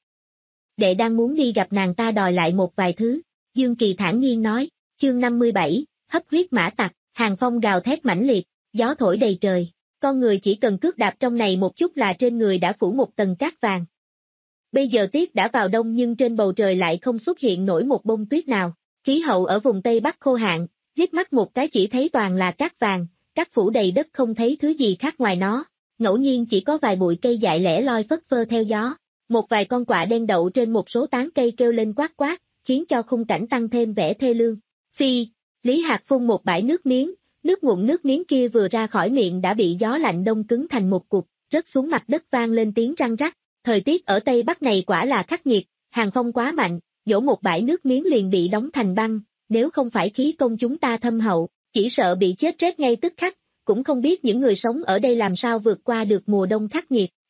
Đệ đang muốn đi gặp nàng ta đòi lại một vài thứ. Dương Kỳ thản nhiên nói, chương năm mươi bảy, hấp huyết mã tặc, hàng phong gào thét mãnh liệt, gió thổi đầy trời. Con người chỉ cần cước đạp trong này một chút là trên người đã phủ một tầng cát vàng. Bây giờ tiết đã vào đông nhưng trên bầu trời lại không xuất hiện nổi một bông tuyết nào. Khí hậu ở vùng Tây Bắc khô hạn, liếc mắt một cái chỉ thấy toàn là cát vàng, cát phủ đầy đất không thấy thứ gì khác ngoài nó. Ngẫu nhiên chỉ có vài bụi cây dại lẻ loi phất phơ theo gió. Một vài con quạ đen đậu trên một số tán cây kêu lên quát quát, khiến cho khung cảnh tăng thêm vẻ thê lương. Phi, Lý Hạc phun một bãi nước miếng, nước ngụm nước miếng kia vừa ra khỏi miệng đã bị gió lạnh đông cứng thành một cục, rớt xuống mặt đất vang lên tiếng răng rắc. Thời tiết ở Tây Bắc này quả là khắc nghiệt, hàng phong quá mạnh, dỗ một bãi nước miếng liền bị đóng thành băng, nếu không phải khí công chúng ta thâm hậu, chỉ sợ bị chết rét ngay tức khắc, cũng không biết những người sống ở đây làm sao vượt qua được mùa đông khắc nghiệt.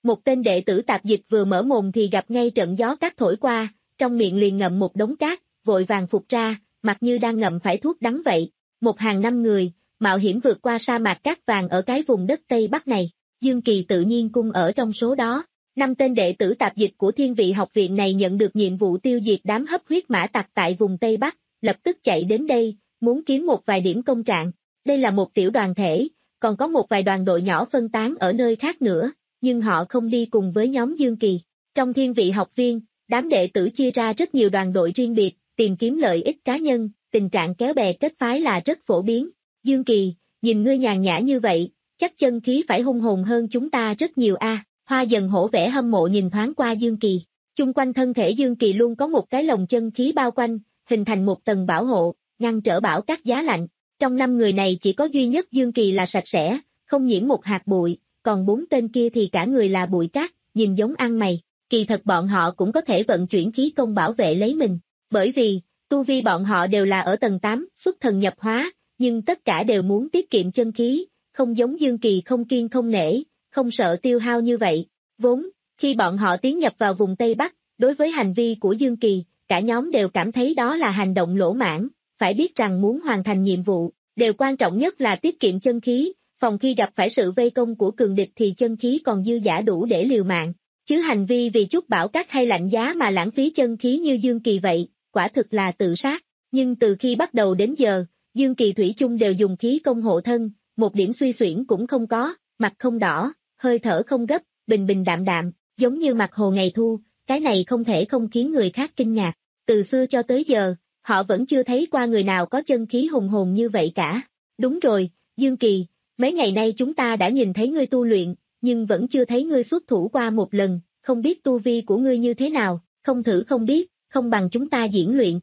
Một tên đệ tử tạp dịch vừa mở mồm thì gặp ngay trận gió cát thổi qua, trong miệng liền ngậm một đống cát, vội vàng phục ra, mặt như đang ngậm phải thuốc đắng vậy. Một hàng năm người, mạo hiểm vượt qua sa mạc cát vàng ở cái vùng đất Tây Bắc này, Dương Kỳ tự nhiên cung ở trong số đó. Năm tên đệ tử tạp dịch của Thiên Vị học viện này nhận được nhiệm vụ tiêu diệt đám hấp huyết mã tặc tại vùng Tây Bắc, lập tức chạy đến đây, muốn kiếm một vài điểm công trạng. Đây là một tiểu đoàn thể, còn có một vài đoàn đội nhỏ phân tán ở nơi khác nữa, nhưng họ không đi cùng với nhóm Dương Kỳ. Trong Thiên Vị học viên, đám đệ tử chia ra rất nhiều đoàn đội riêng biệt, tìm kiếm lợi ích cá nhân, tình trạng kéo bè kết phái là rất phổ biến. Dương Kỳ, nhìn ngươi nhàn nhã như vậy, chắc chân khí phải hung hồn hơn chúng ta rất nhiều a. Hoa Dần Hổ vẻ hâm mộ nhìn thoáng qua Dương Kỳ. Chung quanh thân thể Dương Kỳ luôn có một cái lồng chân khí bao quanh, hình thành một tầng bảo hộ, ngăn trở bão cát giá lạnh. Trong năm người này chỉ có duy nhất Dương Kỳ là sạch sẽ, không nhiễm một hạt bụi, còn bốn tên kia thì cả người là bụi cát, nhìn giống ăn mày. Kỳ thật bọn họ cũng có thể vận chuyển khí công bảo vệ lấy mình, bởi vì, tu vi bọn họ đều là ở tầng tám, xuất thần nhập hóa, nhưng tất cả đều muốn tiết kiệm chân khí, không giống Dương Kỳ không kiêng không nể, không sợ tiêu hao như vậy. Vốn, khi bọn họ tiến nhập vào vùng Tây Bắc, đối với hành vi của Dương Kỳ, cả nhóm đều cảm thấy đó là hành động lỗ mãng, phải biết rằng muốn hoàn thành nhiệm vụ, điều quan trọng nhất là tiết kiệm chân khí, phòng khi gặp phải sự vây công của cường địch thì chân khí còn dư dả đủ để liều mạng, chứ hành vi vì chút bão cát hay lạnh giá mà lãng phí chân khí như Dương Kỳ vậy, quả thực là tự sát. Nhưng từ khi bắt đầu đến giờ, Dương Kỳ thủy chung đều dùng khí công hộ thân, một điểm suy xuyển cũng không có, mặt không đỏ, hơi thở không gấp, bình bình đạm đạm, giống như mặt hồ ngày thu, cái này không thể không khiến người khác kinh ngạc. Từ xưa cho tới giờ, họ vẫn chưa thấy qua người nào có chân khí hùng hồn như vậy cả. Đúng rồi, Dương Kỳ, mấy ngày nay chúng ta đã nhìn thấy ngươi tu luyện, nhưng vẫn chưa thấy ngươi xuất thủ qua một lần, không biết tu vi của ngươi như thế nào, không thử không biết, không bằng chúng ta diễn luyện.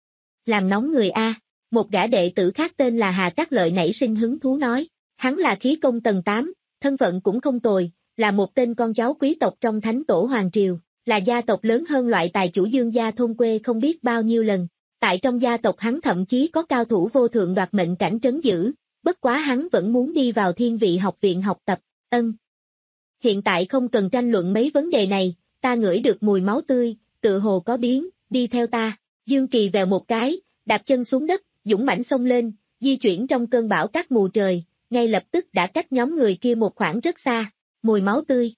Làm nóng người A, một gã đệ tử khác tên là Hà Cát Lợi nảy sinh hứng thú nói, hắn là khí công tầng tám, thân phận cũng không tồi, là một tên con cháu quý tộc trong thánh tổ Hoàng Triều, là gia tộc lớn hơn loại tài chủ Dương gia thôn quê không biết bao nhiêu lần. Tại trong gia tộc hắn thậm chí có cao thủ vô thượng đoạt mệnh cảnh trấn giữ, bất quá hắn vẫn muốn đi vào Thiên Vị học viện học tập. Ân. Hiện tại không cần tranh luận mấy vấn đề này, ta ngửi được mùi máu tươi, tự hồ có biến, đi theo ta. Dương Kỳ vèo một cái, đạp chân xuống đất, dũng mãnh xông lên, di chuyển trong cơn bão cát mù trời, ngay lập tức đã cách nhóm người kia một khoảng rất xa. Mùi máu tươi.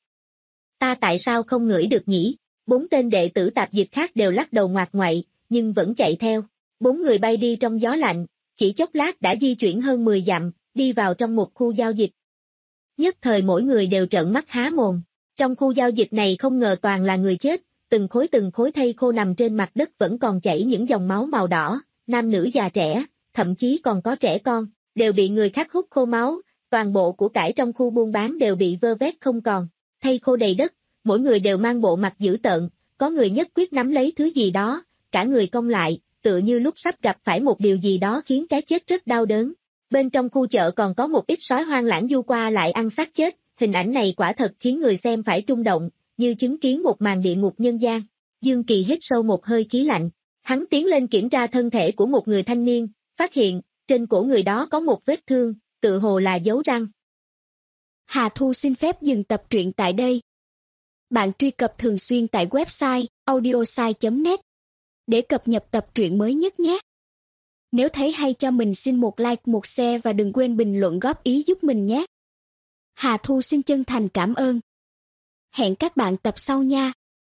Ta tại sao không ngửi được nhỉ? Bốn tên đệ tử tạp dịch khác đều lắc đầu ngoạc ngoại, nhưng vẫn chạy theo. Bốn người bay đi trong gió lạnh, chỉ chốc lát đã di chuyển hơn mười dặm, đi vào trong một khu giao dịch. Nhất thời mỗi người đều trợn mắt há mồm. Trong khu giao dịch này không ngờ toàn là người chết, từng khối từng khối thây khô nằm trên mặt đất vẫn còn chảy những dòng máu màu đỏ, nam nữ già trẻ, thậm chí còn có trẻ con, đều bị người khác hút khô máu, toàn bộ của cải trong khu buôn bán đều bị vơ vét không còn, thây khô đầy đất, mỗi người đều mang bộ mặt dữ tợn, có người nhất quyết nắm lấy thứ gì đó, cả người cong lại, tựa như lúc sắp gặp phải một điều gì đó khiến cái chết rất đau đớn. Bên trong khu chợ còn có một ít sói hoang lãng du qua lại ăn xác chết, hình ảnh này quả thật khiến người xem phải trung động, như chứng kiến một màn địa ngục nhân gian. Dương Kỳ hít sâu một hơi khí lạnh, hắn tiến lên kiểm tra thân thể của một người thanh niên, phát hiện, trên cổ người đó có một vết thương, tự hồ là dấu răng. Hà Thu xin phép dừng tập truyện tại đây. Bạn truy cập thường xuyên tại website audiosai chấm net để cập nhật tập truyện mới nhất nhé. Nếu thấy hay cho mình xin một like, một share và đừng quên bình luận góp ý giúp mình nhé. Hà Thu xin chân thành cảm ơn. Hẹn các bạn tập sau nha.